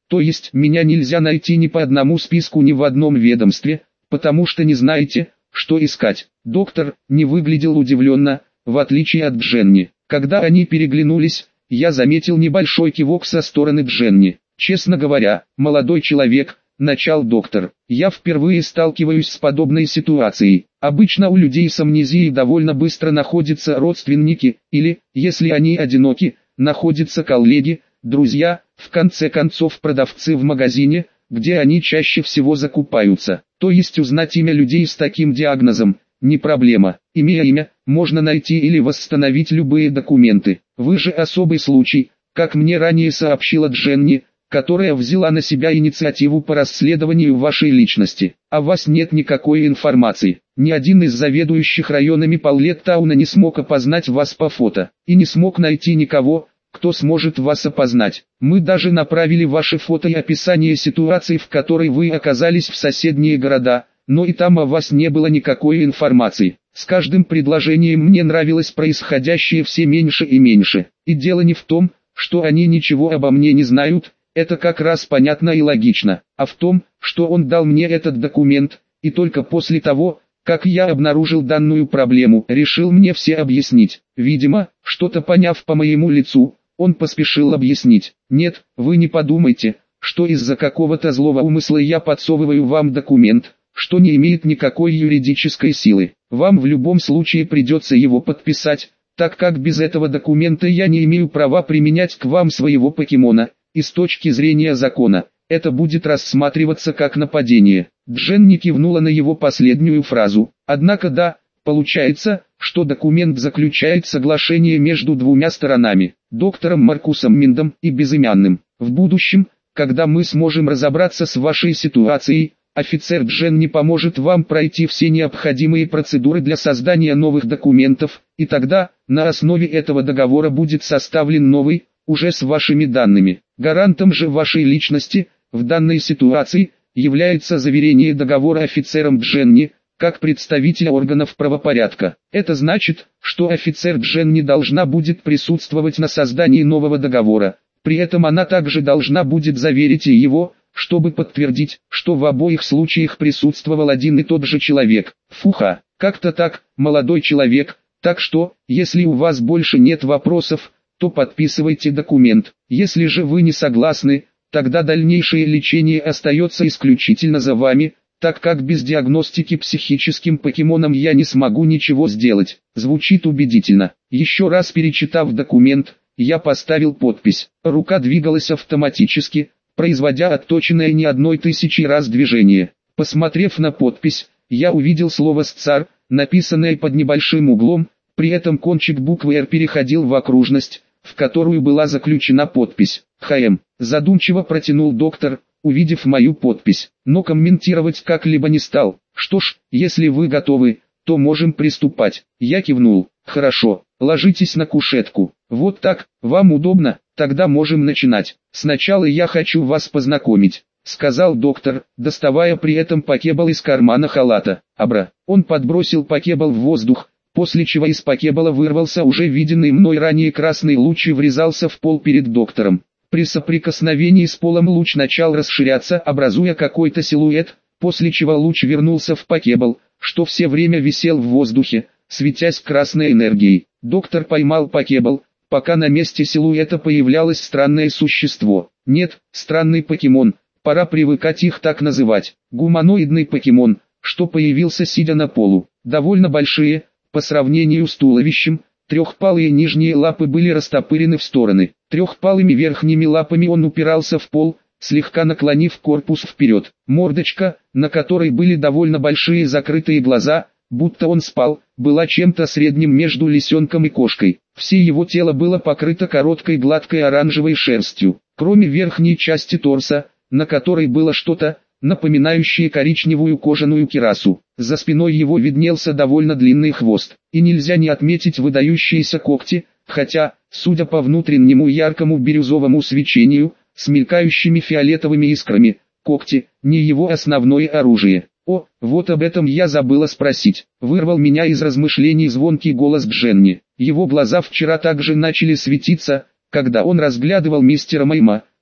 То есть меня нельзя найти ни по одному списку ни в одном ведомстве, потому что не знаете, что искать. Доктор не выглядел удивленно, в отличие от Дженни. Когда они переглянулись, я заметил небольшой кивок со стороны Дженни. Честно говоря, молодой человек, начал доктор, я впервые сталкиваюсь с подобной ситуацией. Обычно у людей с амнезией довольно быстро находятся родственники, или, если они одиноки, находятся коллеги, друзья, в конце концов продавцы в магазине, где они чаще всего закупаются. То есть узнать имя людей с таким диагнозом – не проблема. Имея имя, можно найти или восстановить любые документы. Вы же особый случай, как мне ранее сообщила Дженни, которая взяла на себя инициативу по расследованию вашей личности. О вас нет никакой информации. Ни один из заведующих районами Паулеттауна не смог опознать вас по фото, и не смог найти никого, кто сможет вас опознать. Мы даже направили ваши фото и описание ситуации, в которой вы оказались, в соседние города, но и там о вас не было никакой информации. С каждым предложением мне нравилось происходящее все меньше и меньше. И дело не в том, что они ничего обо мне не знают, это как раз понятно и логично, а в том, что он дал мне этот документ, и только после того, как я обнаружил данную проблему, решил мне все объяснить. Видимо, что-то поняв по моему лицу, он поспешил объяснить. Нет, вы не подумайте, что из-за какого-то злого умысла я подсовываю вам документ, что не имеет никакой юридической силы. Вам в любом случае придется его подписать, так как без этого документа я не имею права применять к вам своего покемона, и с точки зрения закона, это будет рассматриваться как нападение. Дженни кивнула на его последнюю фразу. Однако да, получается, что документ заключает соглашение между двумя сторонами, доктором Маркусом Миндом и безымянным. В будущем, когда мы сможем разобраться с вашей ситуацией, офицер Дженни поможет вам пройти все необходимые процедуры для создания новых документов, и тогда, на основе этого договора будет составлен новый, уже с вашими данными. Гарантом же вашей личности, в данной ситуации, является заверение договора офицером Дженни, как представителя органов правопорядка. Это значит, что офицер Дженни должна будет присутствовать на создании нового договора. При этом она также должна будет заверить его, чтобы подтвердить, что в обоих случаях присутствовал один и тот же человек. Фуха, как-то так, молодой человек, так что, если у вас больше нет вопросов, то подписывайте документ. Если же вы не согласны, тогда дальнейшее лечение остается исключительно за вами, так как без диагностики психическим покемоном я не смогу ничего сделать. Звучит убедительно. Еще раз перечитав документ, я поставил подпись. Рука двигалась автоматически, производя отточенное не 1000 раз движение. Посмотрев на подпись, я увидел слово «СЦАР», написанное под небольшим углом, при этом кончик буквы «Р» переходил в окружность, в которую была заключена подпись. «ХМ», задумчиво протянул доктор, увидев мою подпись, но комментировать как-либо не стал. «Что ж, если вы готовы, то можем приступать». Я кивнул. «Хорошо, ложитесь на кушетку. Вот так, вам удобно? Тогда можем начинать. Сначала я хочу вас познакомить», — сказал доктор, доставая при этом покебол из кармана халата. «Абра». Он подбросил покебол в воздух, после чего из покебола вырвался уже виденный мной ранее красный луч и врезался в пол перед доктором. При соприкосновении с полом луч начал расширяться, образуя какой-то силуэт, после чего луч вернулся в покебол, что все время висел в воздухе, светясь красной энергией. Доктор поймал покебол, пока на месте силуэта появлялось странное существо. Нет, странный покемон, пора привыкать их так называть. Гуманоидный покемон, что появился сидя на полу. Довольно большие, по сравнению с туловищем, трехпалые нижние лапы были растопырены в стороны. Трехпалыми верхними лапами он упирался в пол, слегка наклонив корпус вперед. Мордочка, на которой были довольно большие закрытые глаза, будто он спал, была чем-то средним между лисенком и кошкой. Все его тело было покрыто короткой гладкой оранжевой шерстью, кроме верхней части торса, на которой было что-то, напоминающее коричневую кожаную кирасу. За спиной его виднелся довольно длинный хвост, и нельзя не отметить выдающиеся когти, хотя, судя по внутреннему яркому бирюзовому свечению, с мелькающими фиолетовыми искрами, когти – не его основное оружие. «О, вот об этом я забыла спросить», – вырвал меня из размышлений звонкий голос Дженни. Его глаза вчера также начали светиться, когда он разглядывал мистера Майма,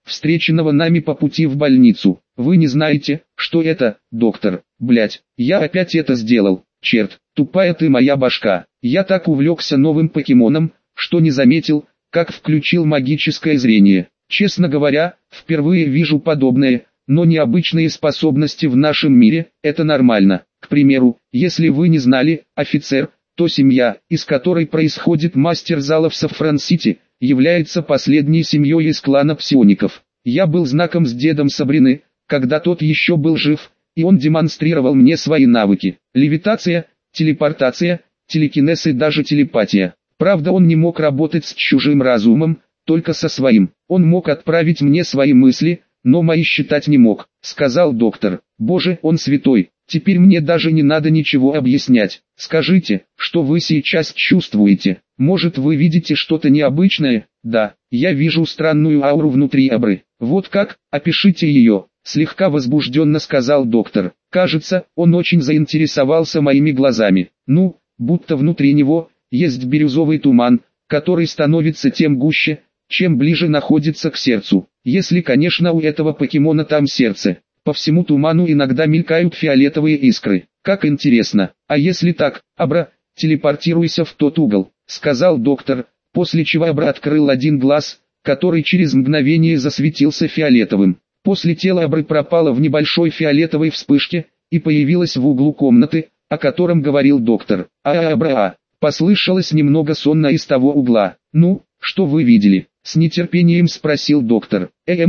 встреченного нами по пути в больницу. Вы не знаете, что это, доктор? Блять, я опять это сделал. Черт, тупая ты моя башка. Я так увлекся новым покемоном, что не заметил, как включил магическое зрение. Честно говоря, впервые вижу подобное, но необычные способности в нашем мире – это нормально. К примеру, если вы не знали, офицер, то семья, из которой происходит мастер зала в Сафран-Сити, является последней семьей из клана псиоников. Я был знаком с дедом Сабрины, когда тот еще был жив, и он демонстрировал мне свои навыки. Левитация, телепортация, телекинез и даже телепатия. Правда, он не мог работать с чужим разумом, только со своим. Он мог отправить мне свои мысли, но мои считать не мог, сказал доктор. Боже, он святой. Теперь мне даже не надо ничего объяснять. Скажите, что вы сейчас чувствуете? Может, вы видите что-то необычное? Да, я вижу странную ауру внутри Абры. Вот как? Опишите ее. Слегка возбужденно сказал доктор. Кажется, он очень заинтересовался моими глазами. Ну, будто внутри него есть бирюзовый туман, который становится тем гуще, чем ближе находится к сердцу. Если, конечно, у этого покемона там сердце. По всему туману иногда мелькают фиолетовые искры. Как интересно. А если так, Абра, телепортируйся в тот угол, сказал доктор, после чего Абра открыл один глаз, который через мгновение засветился фиолетовым. После тела Абры пропало в небольшой фиолетовой вспышке и появилась в углу комнаты, о котором говорил доктор. Абра, послышалось немного сонно из того угла. Ну, что вы видели? С нетерпением спросил доктор.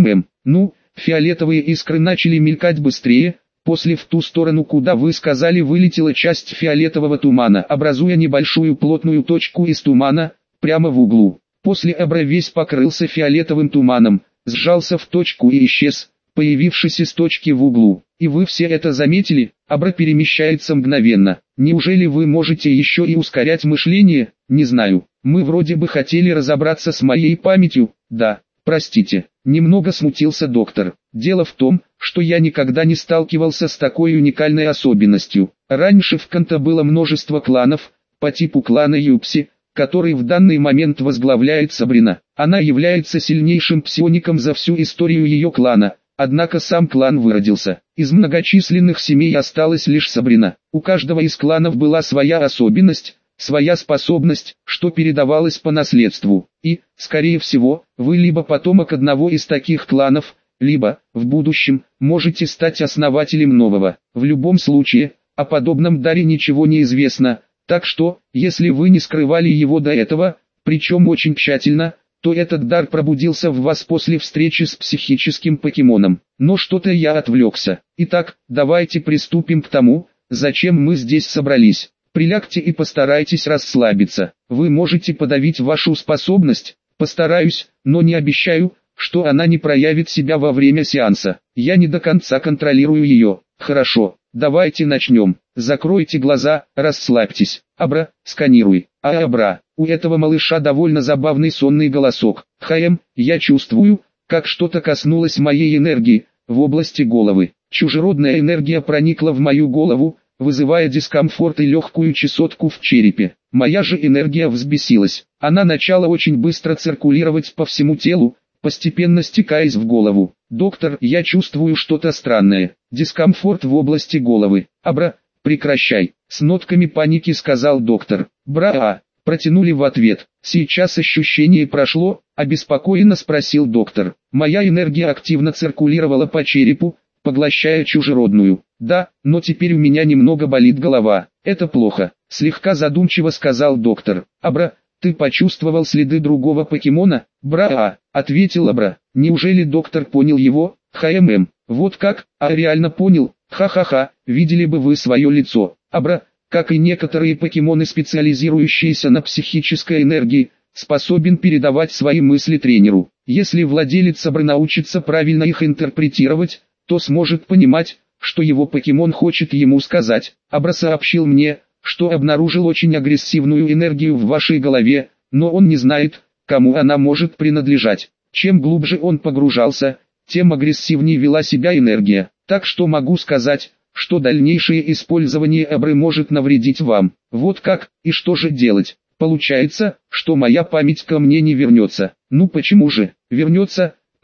Ну, фиолетовые искры начали мелькать быстрее, после в ту сторону, куда вы сказали, вылетела часть фиолетового тумана, образуя небольшую плотную точку из тумана, прямо в углу. После Абра весь покрылся фиолетовым туманом, сжался в точку и исчез, появившись из точки в углу. И вы все это заметили? Абра перемещается мгновенно. Неужели вы можете еще и ускорять мышление? Не знаю. Мы вроде бы хотели разобраться с моей памятью. Да, простите. Немного смутился доктор. Дело в том, что я никогда не сталкивался с такой уникальной особенностью. Раньше в Канто было множество кланов, по типу клана Юпси, который в данный момент возглавляет Сабрина. Она является сильнейшим псиоником за всю историю ее клана, однако сам клан выродился. Из многочисленных семей осталась лишь Сабрина. У каждого из кланов была своя особенность, своя способность, что передавалось по наследству. И, скорее всего, вы либо потомок одного из таких кланов, либо, в будущем, можете стать основателем нового. В любом случае, о подобном даре ничего не известно, так что, если вы не скрывали его до этого, причем очень тщательно, то этот дар пробудился в вас после встречи с психическим покемоном. Но что-то я отвлекся. Итак, давайте приступим к тому, зачем мы здесь собрались. Прилягте и постарайтесь расслабиться. Вы можете подавить вашу способность. Постараюсь, но не обещаю, что она не проявит себя во время сеанса. Я не до конца контролирую ее. Хорошо, давайте начнем. Закройте глаза, расслабьтесь. Абра, сканируй. Абра, у этого малыша довольно забавный сонный голосок. Я чувствую, как что-то коснулось моей энергии, в области головы. Чужеродная энергия проникла в мою голову, вызывая дискомфорт и легкую чесотку в черепе. Моя же энергия взбесилась. Она начала очень быстро циркулировать по всему телу, постепенно стекаясь в голову. Доктор, я чувствую что-то странное. Дискомфорт в области головы. Абра, прекращай. С нотками паники сказал доктор. Бра, протянули в ответ. Сейчас ощущение прошло, обеспокоенно спросил доктор. Моя энергия активно циркулировала по черепу, поглощая чужеродную. Да, но теперь у меня немного болит голова. Это плохо. Слегка задумчиво сказал доктор. Абра, ты почувствовал следы другого покемона? Бра, ответил Абра. Неужели доктор понял его? Вот как? Реально понял? Ха-ха-ха, видели бы вы свое лицо. Абра, как и некоторые покемоны, специализирующиеся на психической энергии, способен передавать свои мысли тренеру. Если владелец Абры научится правильно их интерпретировать, то сможет понимать, что его покемон хочет ему сказать. Абра сообщил мне, что обнаружил очень агрессивную энергию в вашей голове, но он не знает, кому она может принадлежать. Чем глубже он погружался, тем агрессивнее вела себя энергия. Так что могу сказать, что дальнейшее использование Абры может навредить вам. Вот как, и что же делать? Получается, что моя память ко мне не вернется. Ну почему же? Вернется,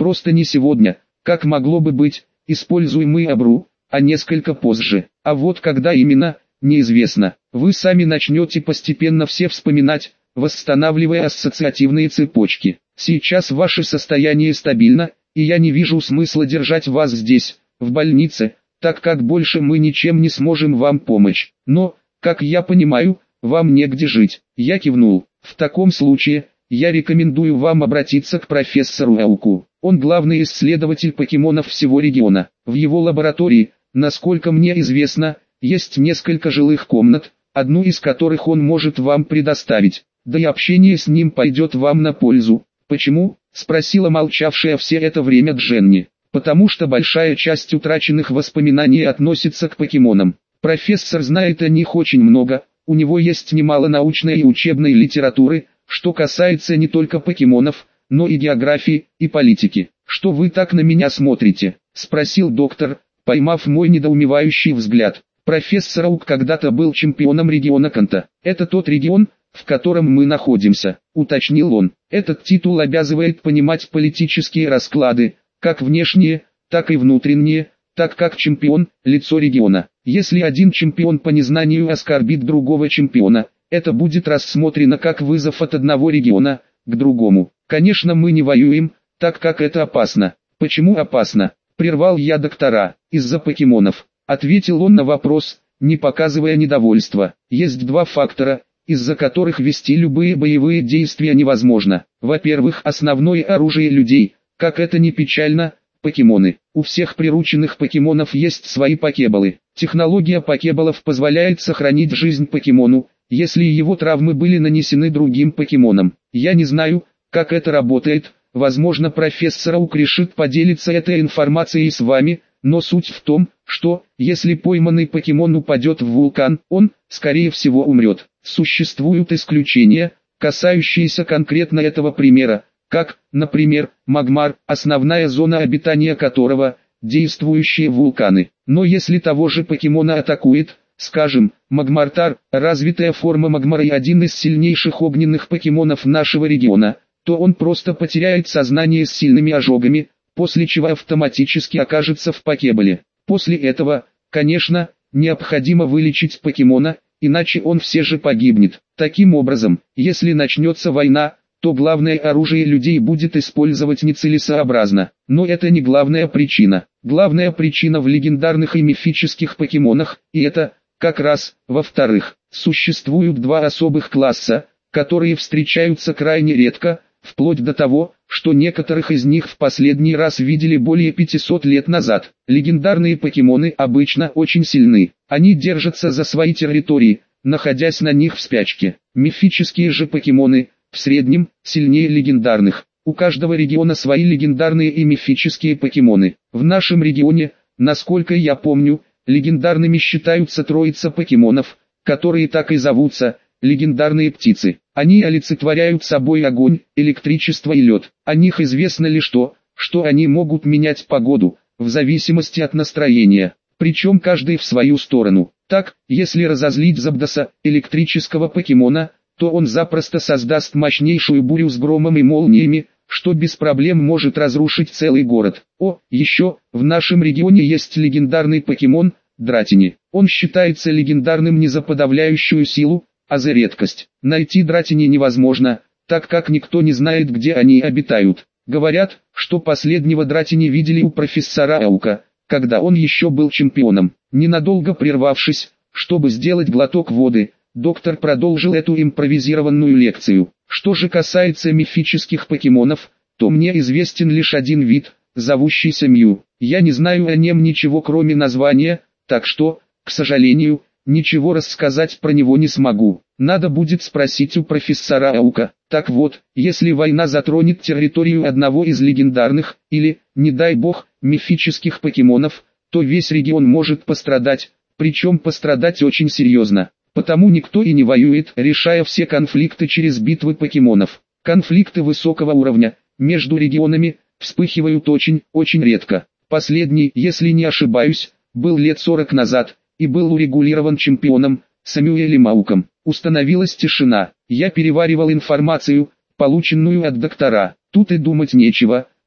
Просто не сегодня, как могло бы быть, используемый Абру, а несколько позже. А вот когда именно, неизвестно. Вы сами начнете постепенно все вспоминать, восстанавливая ассоциативные цепочки. Сейчас ваше состояние стабильно, и я не вижу смысла держать вас здесь, в больнице, так как больше мы ничем не сможем вам помочь. Но, как я понимаю, вам негде жить. Я кивнул. В таком случае, я рекомендую вам обратиться к профессору Ауку. Он главный исследователь покемонов всего региона. В его лаборатории, насколько мне известно, есть несколько жилых комнат, одну из которых он может вам предоставить. Да и общение с ним пойдет вам на пользу. «Почему?» – спросила молчавшая все это время Дженни. «Потому что большая часть утраченных воспоминаний относится к покемонам. Профессор знает о них очень много, у него есть немало научной и учебной литературы, что касается не только покемонов, но и географии, и политики». «Что вы так на меня смотрите?» – спросил доктор, поймав мой недоумевающий взгляд. «Профессор Аук когда-то был чемпионом региона Канта. Это тот регион, в котором мы находимся», — уточнил он. «Этот титул обязывает понимать политические расклады, как внешние, так и внутренние, так как чемпион – лицо региона. Если один чемпион по незнанию оскорбит другого чемпиона, это будет рассмотрено как вызов от одного региона к другому. Конечно, мы не воюем, так как это опасно». «Почему опасно?» – прервал я доктора. «Из-за покемонов», – ответил он на вопрос, не показывая недовольства. «Есть два фактора, из-за которых вести любые боевые действия невозможно. Во-первых, основное оружие людей, как это ни печально, покемоны. У всех прирученных покемонов есть свои покеболы. Технология покеболов позволяет сохранить жизнь покемону, если его травмы были нанесены другим покемонам. Я не знаю, как это работает, возможно профессор Аук решит поделиться этой информацией с вами, но суть в том, что, если пойманный покемон упадет в вулкан, он, скорее всего, умрет. Существуют исключения, касающиеся конкретно этого примера, как, например, Магмар, основная зона обитания которого – действующие вулканы. Но если того же покемона атакует, скажем, Магмартар, развитая форма Магмара и один из сильнейших огненных покемонов нашего региона, то он просто потеряет сознание с сильными ожогами, после чего автоматически окажется в покеболе. После этого, конечно, необходимо вылечить покемона, иначе он все же погибнет. Таким образом, если начнется война, то главное оружие людей будет использовать нецелесообразно. Но это не главная причина. Главная причина в легендарных и мифических покемонах, и это, как раз, во-вторых, существуют два особых класса, которые встречаются крайне редко, вплоть до того, что некоторых из них в последний раз видели более 500 лет назад. Легендарные покемоны обычно очень сильны. Они держатся за свои территории, находясь на них в спячке. Мифические же покемоны, в среднем, сильнее легендарных. У каждого региона свои легендарные и мифические покемоны. В нашем регионе, насколько я помню, легендарными считаются троица покемонов, которые так и зовутся – легендарные птицы. Они олицетворяют собой огонь, электричество и лед. О них известно лишь то, что они могут менять погоду, в зависимости от настроения, причем каждый в свою сторону. Так, если разозлить Запдоса, электрического покемона, то он запросто создаст мощнейшую бурю с громом и молниями, что без проблем может разрушить целый город. Еще, в нашем регионе есть легендарный покемон – Дратини. Он считается легендарным не за подавляющую силу, а за редкость. Найти Дратини невозможно, так как никто не знает, где они обитают. Говорят, что последнего Дратини видели у профессора Аука, когда он еще был чемпионом. Ненадолго прервавшись, чтобы сделать глоток воды, доктор продолжил эту импровизированную лекцию. Что же касается мифических покемонов, то мне известен лишь один вид, зовущийся Мью. Я не знаю о нем ничего кроме названия, так что, к сожалению, ничего рассказать про него не смогу. Надо будет спросить у профессора Аука. Так вот, если война затронет территорию одного из легендарных, или, не дай бог, мифических покемонов, то весь регион может пострадать, причем пострадать очень серьезно. Потому никто и не воюет, решая все конфликты через битвы покемонов. Конфликты высокого уровня, между регионами, вспыхивают очень редко. Последний, если не ошибаюсь, был лет 40 назад, и был урегулирован чемпионом, Сэмюэлем Ауком. Установилась тишина. Я переваривал информацию, полученную от доктора. Тут и думать нечего,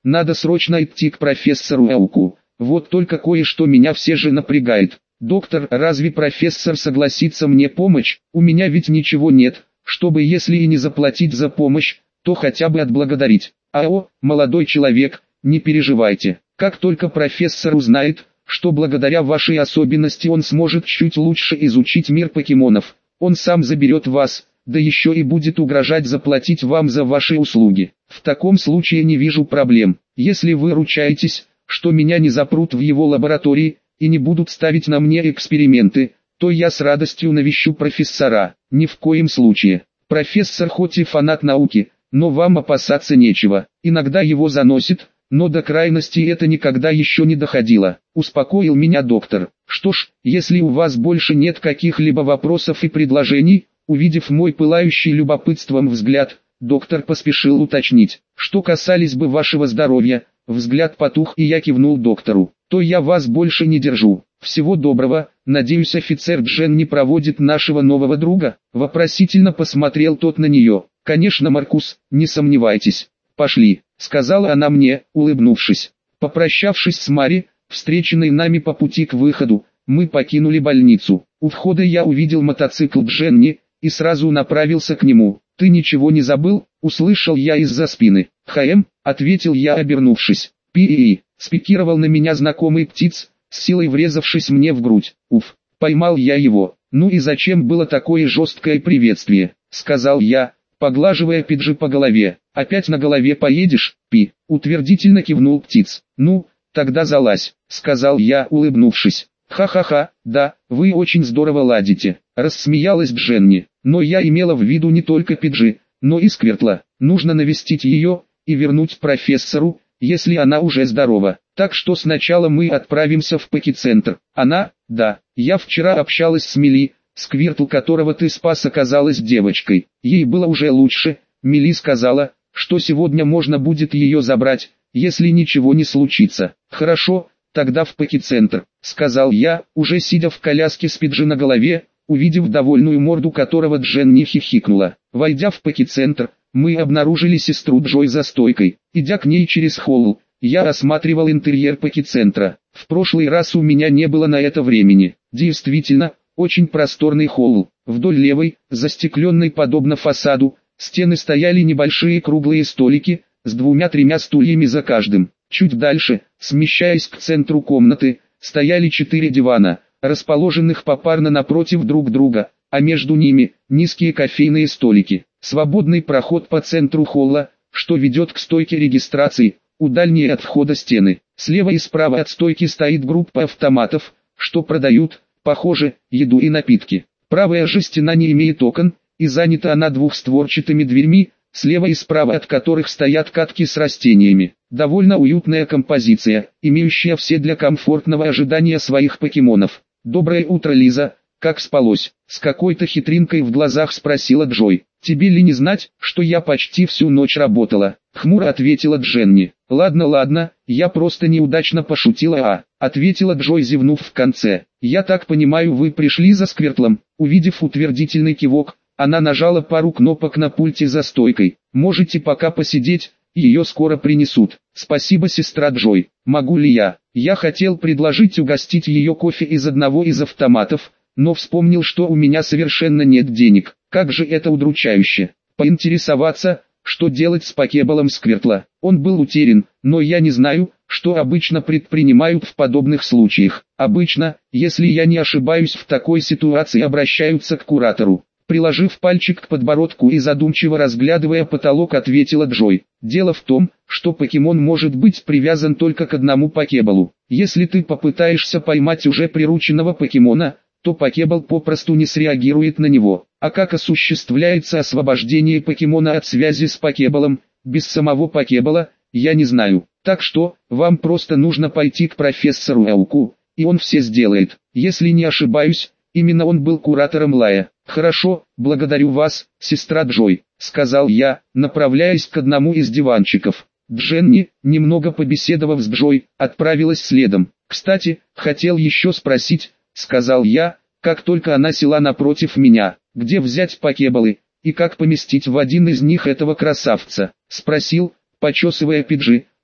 надо срочно идти к профессору Элку. Вот только кое-что меня все же напрягает. Доктор, разве профессор согласится мне помочь? У меня ведь ничего нет, чтобы если и не заплатить за помощь, то хотя бы отблагодарить. Молодой человек, не переживайте. Как только профессор узнает, что благодаря вашей особенности он сможет чуть лучше изучить мир покемонов, он сам заберет вас, да еще и будет угрожать заплатить вам за ваши услуги. В таком случае не вижу проблем. Если вы ручаетесь, что меня не запрут в его лаборатории и не будут ставить на мне эксперименты, то я с радостью навещу профессора. Ни в коем случае. Профессор хоть и фанат науки, но вам опасаться нечего. Иногда его заносит, но до крайности это никогда еще не доходило. Успокоил меня доктор. Что ж, если у вас больше нет каких-либо вопросов и предложений, увидев мой пылающий любопытством взгляд, доктор поспешил уточнить, что касались бы вашего здоровья. Взгляд потух, и я кивнул доктору. То я вас больше не держу. Всего доброго. Надеюсь, офицер Джен не проводит нашего нового друга? Вопросительно посмотрел тот на нее. Конечно, Маркус, не сомневайтесь. Пошли, сказала она мне, улыбнувшись. Попрощавшись с Мари, встреченной нами по пути к выходу, мы покинули больницу. У входа я увидел мотоцикл Дженни и сразу направился к нему. «Ты ничего не забыл?» — услышал я из-за спины. «ХМ», — ответил я, обернувшись. «Пи-и-и», — спикировал на меня знакомый птиц, с силой врезавшись мне в грудь. «Уф», — поймал я его. «Ну и зачем было такое жесткое приветствие?» — сказал я, поглаживая Пиджи по голове. «Опять на голове поедешь, Пи?» — утвердительно кивнул птиц. «Ну, тогда залазь», — сказал я, улыбнувшись. «Ха-ха-ха, да, вы очень здорово ладите», — рассмеялась Дженни. «Но я имела в виду не только Пиджи, но и Сквиртла. Нужно навестить ее и вернуть профессору, если она уже здорова. Так что сначала мы отправимся в Поки-центр». «Она? Да. Я вчера общалась с Мили, Сквиртл, которого ты спас, оказалась девочкой. Ей было уже лучше. Мили сказала, что сегодня можно будет ее забрать, если ничего не случится». «Хорошо, тогда в Поки-центр», — сказал я, уже сидя в коляске с Пиджи на голове, увидев довольную морду которого Дженни хихикнула. Войдя в Поки-центр, мы обнаружили сестру Джой за стойкой. Идя к ней через холл, я осматривал интерьер Поки-центра. В прошлый раз у меня не было на это времени. Действительно, очень просторный холл. Вдоль левой, застекленной подобно фасаду, стены стояли небольшие круглые столики, с 2-3 стульями за каждым. Чуть дальше, смещаясь к центру комнаты, стояли 4 дивана, расположенных попарно напротив друг друга, а между ними низкие кофейные столики. Свободный проход по центру холла, что ведет к стойке регистрации, у дальней от входа стены. Слева и справа от стойки стоит группа автоматов, что продают, похоже, еду и напитки. Правая же стена не имеет окон, и занята она двухстворчатыми дверьми, слева и справа от которых стоят катки с растениями. Довольно уютная композиция, имеющая все для комфортного ожидания своих покемонов. «Доброе утро, Лиза, как спалось?» — с какой-то хитринкой в глазах спросила Джой. «Тебе ли не знать, что я почти всю ночь работала?» — хмуро ответила Дженни. «Ладно, я просто неудачно пошутила, ответила Джой, зевнув в конце. «Я так понимаю, вы пришли за Сквиртлом?» Увидев утвердительный кивок, она нажала пару кнопок на пульте за стойкой. «Можете пока посидеть, ее скоро принесут». «Спасибо, сестра Джой. Могу ли я?» Я хотел предложить угостить ее кофе из одного из автоматов, но вспомнил, что у меня совершенно нет денег. Как же это удручающе. Поинтересоваться, что делать с покеболом Сквиртла. Он был утерян, но я не знаю, что обычно предпринимают в подобных случаях. Обычно, если я не ошибаюсь, в такой ситуации обращаются к куратору. Приложив пальчик к подбородку и задумчиво разглядывая потолок, ответила Джой. «Дело в том, что покемон может быть привязан только к одному покеболу. Если ты попытаешься поймать уже прирученного покемона, то покебол попросту не среагирует на него. А как осуществляется освобождение покемона от связи с покеболом, без самого покебола, я не знаю. Так что, вам просто нужно пойти к профессору Элку, и он все сделает. Если не ошибаюсь, именно он был куратором Лая». «Хорошо, благодарю вас, сестра Джой», — сказал я, направляясь к одному из диванчиков. Дженни, немного побеседовав с Джой, отправилась следом. «Кстати, хотел еще спросить», — сказал я, как только она села напротив меня, «где взять покеболы, и как поместить в один из них этого красавца?» — спросил, почесывая Пиджи,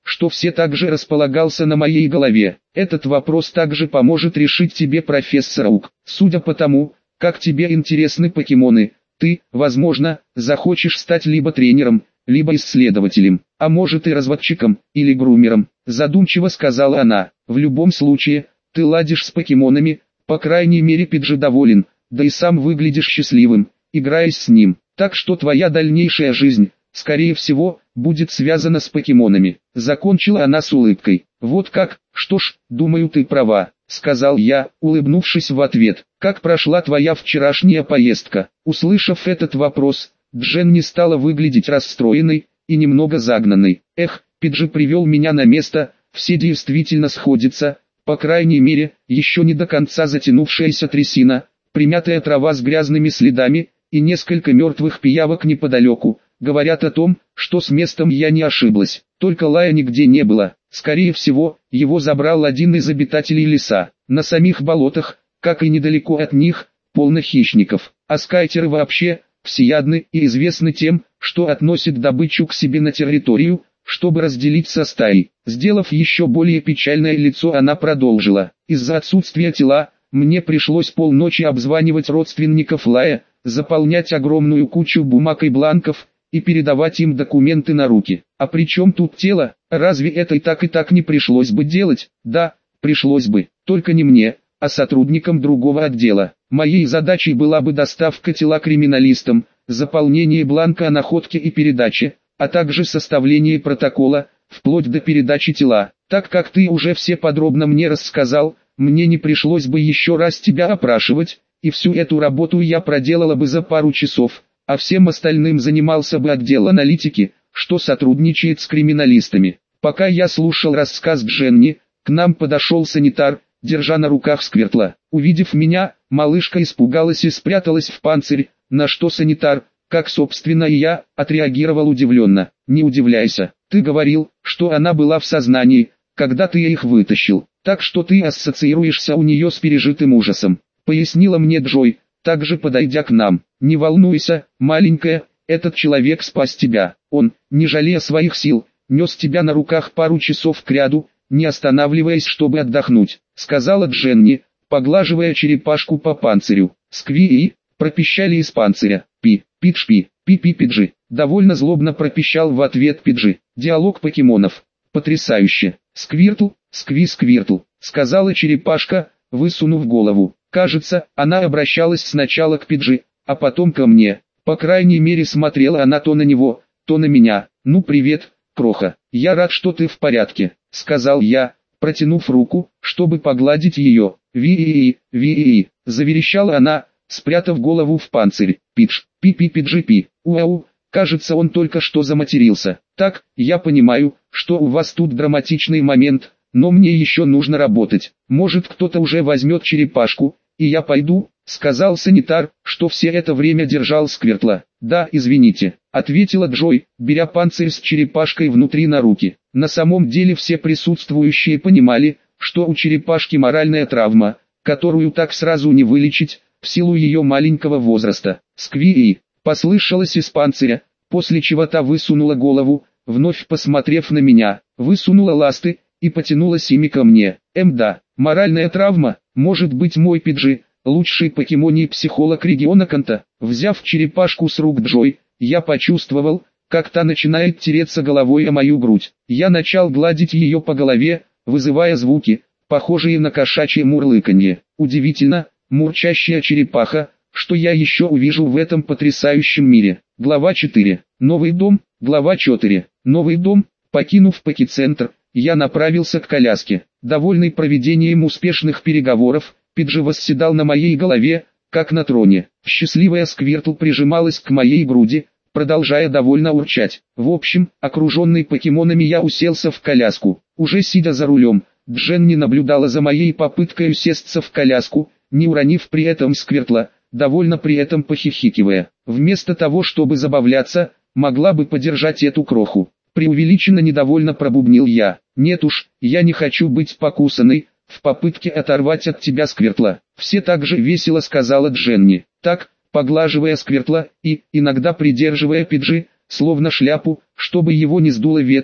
что все также располагался на моей голове. Этот вопрос также поможет решить тебе профессор Ук. Судя по тому, как тебе интересны покемоны, ты, возможно, захочешь стать либо тренером, либо исследователем, а может и разводчиком, или грумером, задумчиво сказала она. В любом случае, ты ладишь с покемонами, по крайней мере Пиджи доволен, да и сам выглядишь счастливым, играясь с ним, так что твоя дальнейшая жизнь, скорее всего, будет связана с покемонами. Закончила она с улыбкой. Вот как, что ж, думаю ты права, сказал я, улыбнувшись в ответ. Как прошла твоя вчерашняя поездка? Услышав этот вопрос, Джен не стала выглядеть расстроенной и немного загнанной. Эх, Пиджи привел меня на место, все действительно сходится, по крайней мере, еще не до конца затянувшаяся трясина, примятая трава с грязными следами и несколько мертвых пиявок неподалеку, говорят о том, что с местом я не ошиблась. Только Лая нигде не было. Скорее всего, его забрал один из обитателей леса. На самих болотах, как и недалеко от них, полно хищников. А скайтеры вообще всеядны и известны тем, что относят добычу к себе на территорию, чтобы разделить со стаей. Сделав еще более печальное лицо, она продолжила. Из-за отсутствия тела, мне пришлось полночи обзванивать родственников Лая, заполнять огромную кучу бумаг и бланков, и передавать им документы на руки. А при чем тут тело? Разве это и так не пришлось бы делать? Да, пришлось бы, только не мне, а сотрудникам другого отдела. Моей задачей была бы доставка тела криминалистам, заполнение бланка о находке и передаче, а также составление протокола, вплоть до передачи тела. Так как ты уже все подробно мне рассказал, мне не пришлось бы еще раз тебя опрашивать, и всю эту работу я проделала бы за пару часов, а всем остальным занимался бы отдел аналитики, что сотрудничает с криминалистами. Пока я слушал рассказ Дженни, к нам подошел санитар, держа на руках Сквиртла. Увидев меня, малышка испугалась и спряталась в панцирь, на что санитар, как собственно и я, отреагировал удивленно. Не удивляйся, ты говорил, что она была в сознании, когда ты их вытащил, так что ты ассоциируешься у нее с пережитым ужасом, пояснила мне Джой, также подойдя к нам. Не волнуйся, маленькая, этот человек спас тебя. Он, не жалея своих сил, нес тебя на руках пару часов кряду, не останавливаясь, чтобы отдохнуть, сказала Дженни, поглаживая черепашку по панцирю. Скви-и, пропищали из панциря. Пидж-пи, пи-пи-пиджи. Довольно злобно пропищал в ответ Пиджи. Диалог покемонов. Потрясающе. Сквиртл, скви-сквиртл, сказала черепашка, высунув голову. Кажется, она обращалась сначала к Пиджи, а потом ко мне. По крайней мере смотрела она то на него, то на меня. Ну привет, кроха. Я рад, что ты в порядке, сказал я, протянув руку, чтобы погладить ее. Ви-и-и, ви-и-и, заверещала она, спрятав голову в панцирь. Пидж, пи-пи-пиджи-пи. Уау, кажется, он только что заматерился. Так, я понимаю, что у вас тут драматичный момент, но мне еще нужно работать. Может, кто-то уже возьмет черепашку, и я пойду, сказал санитар, что все это время держал Сквиртла. Да, извините, ответила Джой, беря панцирь с черепашкой внутри на руки. На самом деле все присутствующие понимали, что у черепашки моральная травма, которую так сразу не вылечить, в силу ее маленького возраста. Скви-и, послышалось из панциря, после чего та высунула голову, вновь посмотрев на меня, высунула ласты и потянулась ими ко мне. Да, моральная травма, может быть мой Пиджи, лучший покемоний психолог региона Канта. Взяв черепашку с рук Джой, я почувствовал, как та начинает тереться головой о мою грудь. Я начал гладить ее по голове, вызывая звуки, похожие на кошачье мурлыканье. Удивительно, мурчащая черепаха, что я еще увижу в этом потрясающем мире. Глава 4. Новый дом. Глава 4. Новый дом. Покинув Покицентр, я направился к коляске. Довольный проведением успешных переговоров, Пиджи восседал на моей голове, как на троне. Счастливая Сквиртл прижималась к моей груди, продолжая довольно урчать. В общем, окруженный покемонами, я уселся в коляску. Уже сидя за рулем, Дженни наблюдала за моей попыткой усесться в коляску, не уронив при этом Сквиртла, довольно при этом похихикивая. Вместо того, чтобы забавляться, могла бы подержать эту кроху. Преувеличенно недовольно пробубнил я. Нет уж, я не хочу быть покусанной, в попытке оторвать от тебя Сквиртла. Все так же весело сказала Дженни. Так, поглаживая Сквиртла и, иногда придерживая Пиджи, словно шляпу, чтобы его не сдуло ветром,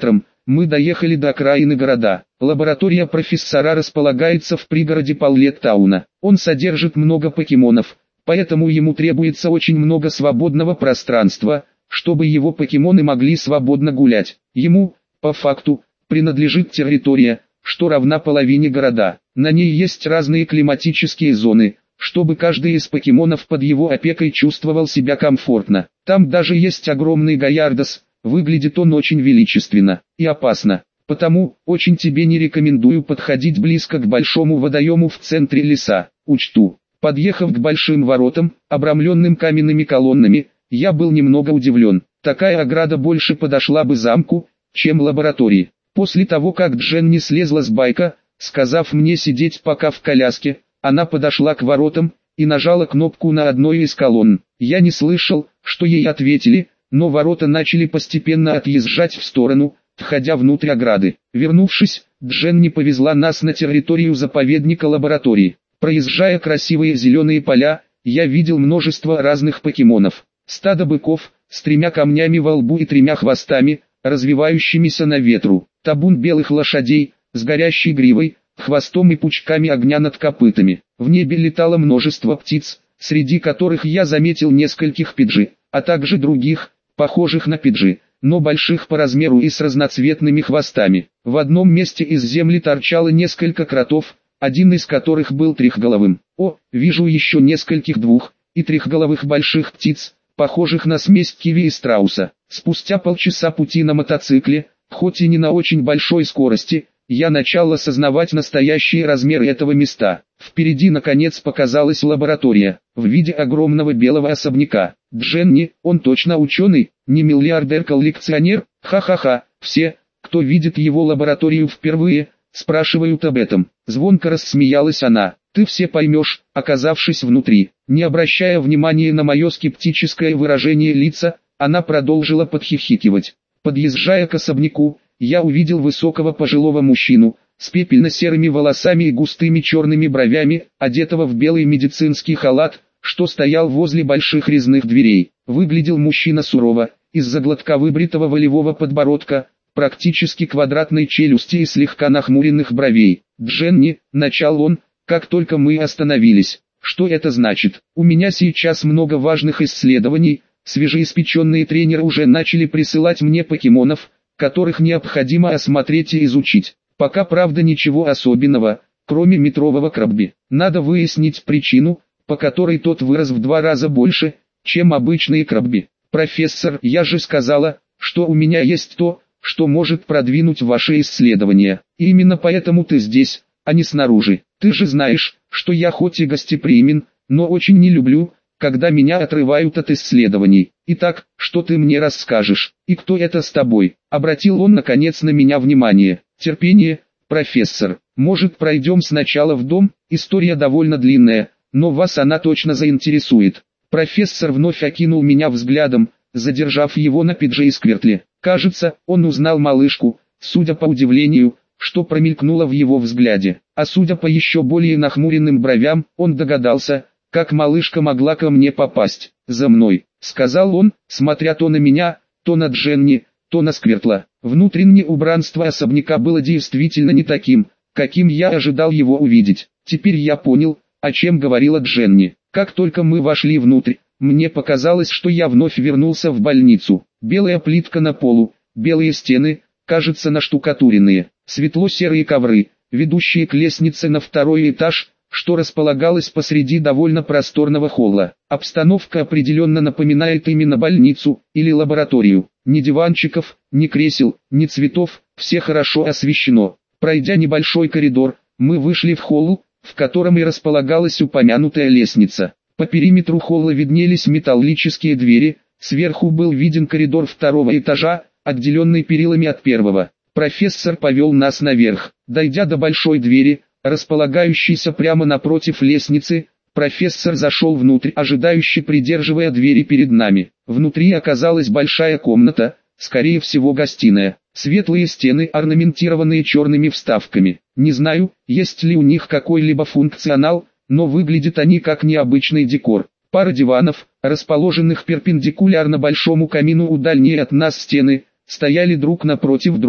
Мы доехали до окраины города. Лаборатория профессора располагается в пригороде Паулеттауна. Он содержит много покемонов, поэтому ему требуется очень много свободного пространства, чтобы его покемоны могли свободно гулять. Ему, по факту, принадлежит территория, что равна половине города. На ней есть разные климатические зоны, чтобы каждый из покемонов под его опекой чувствовал себя комфортно. Там даже есть огромный Гаярдос, выглядит он очень величественно и опасно. Потому очень тебе не рекомендую подходить близко к большому водоему в центре леса. Учту. Подъехав к большим воротам, обрамленным каменными колоннами, я был немного удивлен. Такая ограда больше подошла бы замку, чем лаборатории. После того как Дженни слезла с байка, сказав мне сидеть пока в коляске, она подошла к воротам и нажала кнопку на одной из колонн. Я не слышал, что ей ответили, но ворота начали постепенно отъезжать в сторону, входя внутрь ограды. Вернувшись, Дженни повезла нас на территорию заповедника лаборатории. Проезжая красивые зеленые поля, я видел множество разных покемонов. Стадо быков, с 3 камнями во лбу и 3 хвостами, развивающимися на ветру. Табун белых лошадей, с горящей гривой, хвостом и пучками огня над копытами. В небе летало множество птиц, среди которых я заметил нескольких пиджи, а также других, похожих на пиджи, но больших по размеру и с разноцветными хвостами. В одном месте из земли торчало несколько кротов, один из которых был трехголовым. О, вижу еще нескольких 2- и 3-головых больших птиц, похожих на смесь киви и страуса. Спустя полчаса пути на мотоцикле, хоть и не на очень большой скорости, я начал осознавать настоящие размеры этого места. Впереди наконец показалась лаборатория, в виде огромного белого особняка. Дженни, он точно ученый, не миллиардер-коллекционер? Ха-ха-ха, все, кто видит его лабораторию впервые, спрашивают об этом. Звонко рассмеялась она. Ты все поймешь, оказавшись внутри. Не обращая внимания на мое скептическое выражение лица, она продолжила подхихикивать. Подъезжая к особняку, я увидел высокого пожилого мужчину, с пепельно-серыми волосами и густыми черными бровями, одетого в белый медицинский халат, что стоял возле больших резных дверей. Выглядел мужчина сурово, из-за гладко выбритого волевого подбородка, практически квадратной челюсти и слегка нахмуренных бровей. «Дженни», — начал он, как только мы остановились. «Что это значит? У меня сейчас много важных исследований, свежеиспеченные тренеры уже начали присылать мне покемонов, которых необходимо осмотреть и изучить. Пока правда ничего особенного, кроме метрового Крабби. Надо выяснить причину, по которой тот вырос в 2 раза больше, чем обычные Крабби. Профессор, я же сказала, что у меня есть то, что может продвинуть ваши исследования. И именно поэтому ты здесь, а не снаружи. Ты же знаешь, что я хоть и гостеприимен, но очень не люблю, когда меня отрывают от исследований. Итак, что ты мне расскажешь, и кто это с тобой?» Обратил он наконец на меня внимание. «Терпение, профессор. Может, пройдем сначала в дом? История довольно длинная, но вас она точно заинтересует». Профессор вновь окинул меня взглядом, задержав его на пидже и сквертле. Кажется, он узнал малышку, судя по удивлению, что промелькнуло в его взгляде. А судя по еще более нахмуренным бровям, он догадался, как малышка могла ко мне попасть. «За мной», — сказал он, смотря то на меня, то на Дженни, то на сквертла. Внутреннее убранство особняка было действительно не таким, каким я ожидал его увидеть. Теперь я понял, о чем говорила Дженни. Как только мы вошли внутрь, мне показалось, что я вновь вернулся в больницу. Белая плитка на полу, белые стены, кажется наштукатуренные, светло-серые ковры, ведущие к лестнице на 2-й этаж, что располагалось посреди довольно просторного холла. Обстановка определенно напоминает именно больницу или лабораторию. Ни диванчиков, ни кресел, ни цветов, все хорошо освещено. Пройдя небольшой коридор, мы вышли в холл, в котором и располагалась упомянутая лестница. По периметру холла виднелись металлические двери, сверху был виден коридор 2-го этажа, отделенный перилами от 1-го. Профессор повел нас наверх. Дойдя до большой двери, располагающейся прямо напротив лестницы, профессор зашел внутрь, ожидающе придерживая двери перед нами. Внутри оказалась большая комната, скорее всего гостиная. Светлые стены, орнаментированные черными вставками. Не знаю, есть ли у них какой-либо функционал, но выглядят они как необычный декор. Пара диванов, расположенных перпендикулярно большому камину у дальней от нас стены, стояли друг напротив друга.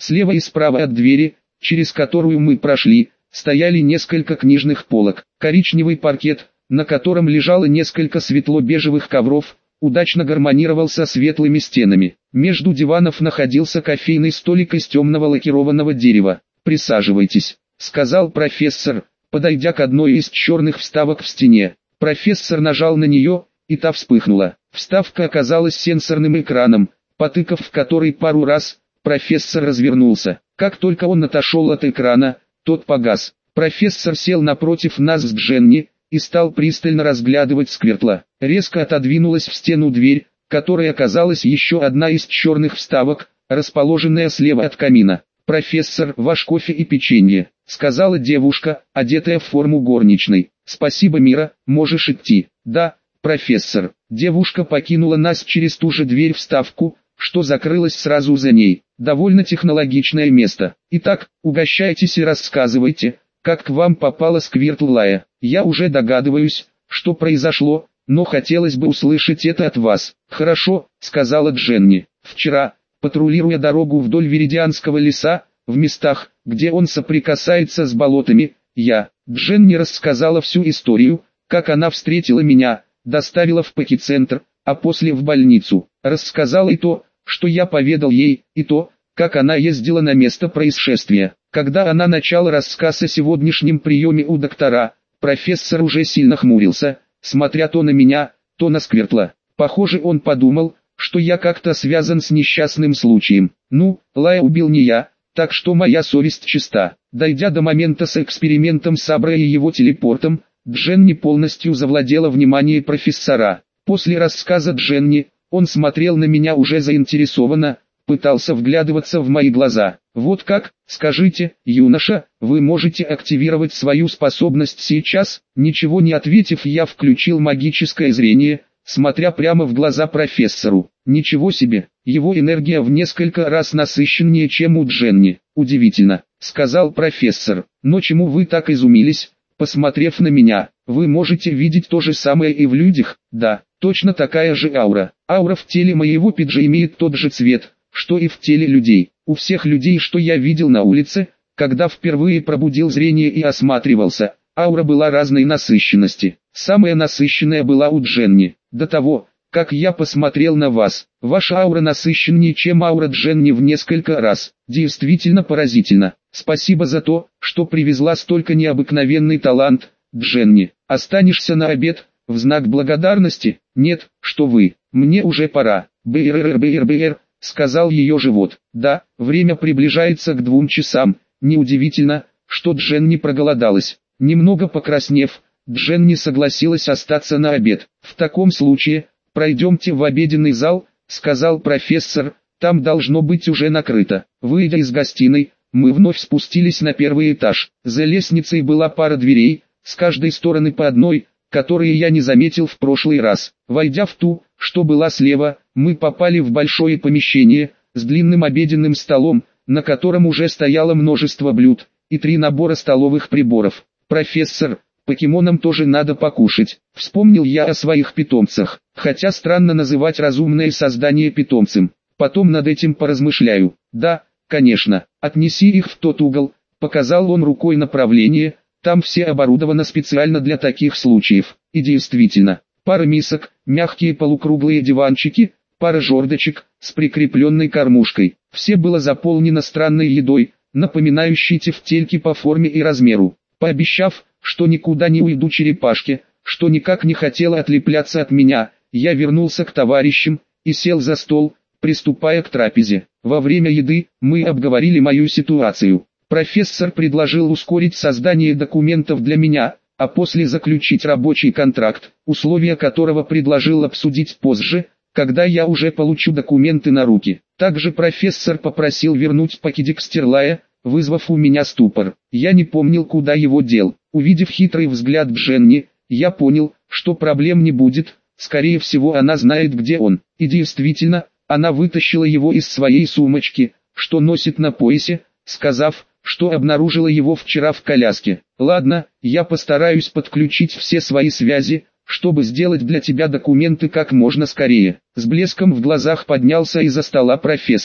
Слева и справа от двери, через которую мы прошли, стояли несколько книжных полок. Коричневый паркет, на котором лежало несколько светло-бежевых ковров, удачно гармонировал со светлыми стенами. Между диванов находился кофейный столик из темного лакированного дерева. «Присаживайтесь», — сказал профессор, подойдя к одной из черных вставок в стене. Профессор нажал на нее, и та вспыхнула. Вставка оказалась сенсорным экраном, потыкав в который пару раз, профессор развернулся. Как только он отошел от экрана, тот погас. Профессор сел напротив нас с Дженни и стал пристально разглядывать Сквиртла. Резко отодвинулась в стену дверь, которая оказалась еще одна из черных вставок, расположенная слева от камина. «Профессор, ваш кофе и печенье», — сказала девушка, одетая в форму горничной. «Спасибо, Мира, можешь идти». «Да, профессор». Девушка покинула нас через ту же дверь вставку, что закрылась сразу за ней. Довольно технологичное место. Итак, угощайтесь и рассказывайте, как к вам попала Сквиртлая. Я уже догадываюсь, что произошло, но хотелось бы услышать это от вас. «Хорошо», — сказала Дженни. «Вчера, патрулируя дорогу вдоль Веридианского леса, в местах, где он соприкасается с болотами, Дженни рассказала всю историю, как она встретила меня, доставила в пакицентр, а после в больницу. Рассказала и то, что я поведал ей, и то, как она ездила на место происшествия. Когда она начала рассказ о сегодняшнем приеме у доктора, профессор уже сильно хмурился, смотря то на меня, то на Сквиртла. Похоже, он подумал, что я как-то связан с несчастным случаем. Ну, Лая убил не я, так что моя совесть чиста. Дойдя до момента с экспериментом Сабра и его телепортом, Дженни полностью завладела вниманием профессора. После рассказа Дженни, он смотрел на меня уже заинтересованно, пытался вглядываться в мои глаза. «Вот как, скажите, юноша, вы можете активировать свою способность сейчас?» Ничего не ответив, я включил магическое зрение, смотря прямо в глаза профессору. «Ничего себе, его энергия в несколько раз насыщеннее, чем у Дженни. Удивительно», — сказал профессор. «Но чему вы так изумились, посмотрев на меня? Вы можете видеть то же самое и в людях?» «Да, точно такая же аура. Аура в теле моего пиджа имеет тот же цвет, что и в теле людей. У всех людей, что я видел на улице, когда впервые пробудил зрение и осматривался, аура была разной насыщенности. Самая насыщенная была у Дженни. До того, как я посмотрел на вас, ваша аура насыщеннее, чем аура Дженни в несколько раз. Действительно поразительно. Спасибо за то, что привезла столько необыкновенный талант, Дженни. Останешься на обед, в знак благодарности?» «Нет, что вы, мне уже пора». «Бр-бр-бр-бр», сказал ее живот. «Да, время приближается к 2 часам. Неудивительно, что Дженни проголодалась». Немного покраснев, Дженни согласилась остаться на обед. «В таком случае, пройдемте в обеденный зал», сказал профессор, «там должно быть уже накрыто». Выйдя из гостиной, мы вновь спустились на первый этаж. За лестницей была пара дверей, с каждой стороны по одной, которые я не заметил в прошлый раз. Войдя в ту, что была слева, мы попали в большое помещение, с длинным обеденным столом, на котором уже стояло множество блюд, и 3 набора столовых приборов. «Профессор, покемонам тоже надо покушать», — вспомнил я о своих питомцах, хотя странно называть разумное создание питомцем. Потом над этим поразмышляю. «Да, конечно, отнеси их в тот угол», — показал он рукой направление, «там все оборудовано специально для таких случаев». И действительно, пара мисок, мягкие полукруглые диванчики, пара жердочек с прикрепленной кормушкой. Все было заполнено странной едой, напоминающей тефтельки по форме и размеру. Пообещав, что никуда не уйду черепашке, что никак не хотела отлепляться от меня, я вернулся к товарищам и сел за стол, приступая к трапезе. Во время еды мы обговорили мою ситуацию. Профессор предложил ускорить создание документов для меня, а после заключить рабочий контракт, условия которого предложил обсудить позже, когда я уже получу документы на руки. Также профессор попросил вернуть пакетик Стерлая, вызвав у меня ступор. Я не помнил, куда его дел. Увидев хитрый взгляд Дженни, я понял, что проблем не будет, скорее всего она знает, где он. И действительно, она вытащила его из своей сумочки, что носит на поясе, сказав, что обнаружила его вчера в коляске. «Ладно, я постараюсь подключить все свои связи, чтобы сделать для тебя документы как можно скорее». С блеском в глазах поднялся из-за стола профессор.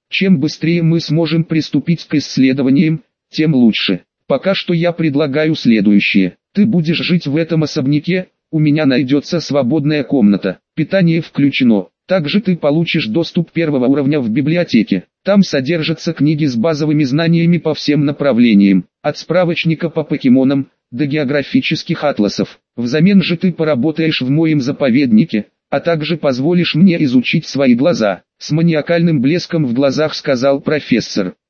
Чем быстрее мы сможем приступить к исследованиям, тем лучше. Пока что я предлагаю следующее. Ты будешь жить в этом особняке, у меня найдется свободная комната, питание включено. Также ты получишь доступ первого уровня в библиотеке. Там содержатся книги с базовыми знаниями по всем направлениям, от справочника по покемонам до географических атласов. Взамен же ты поработаешь в моем заповеднике, а также позволишь мне изучить свои глаза. С маниакальным блеском в глазах сказал профессор.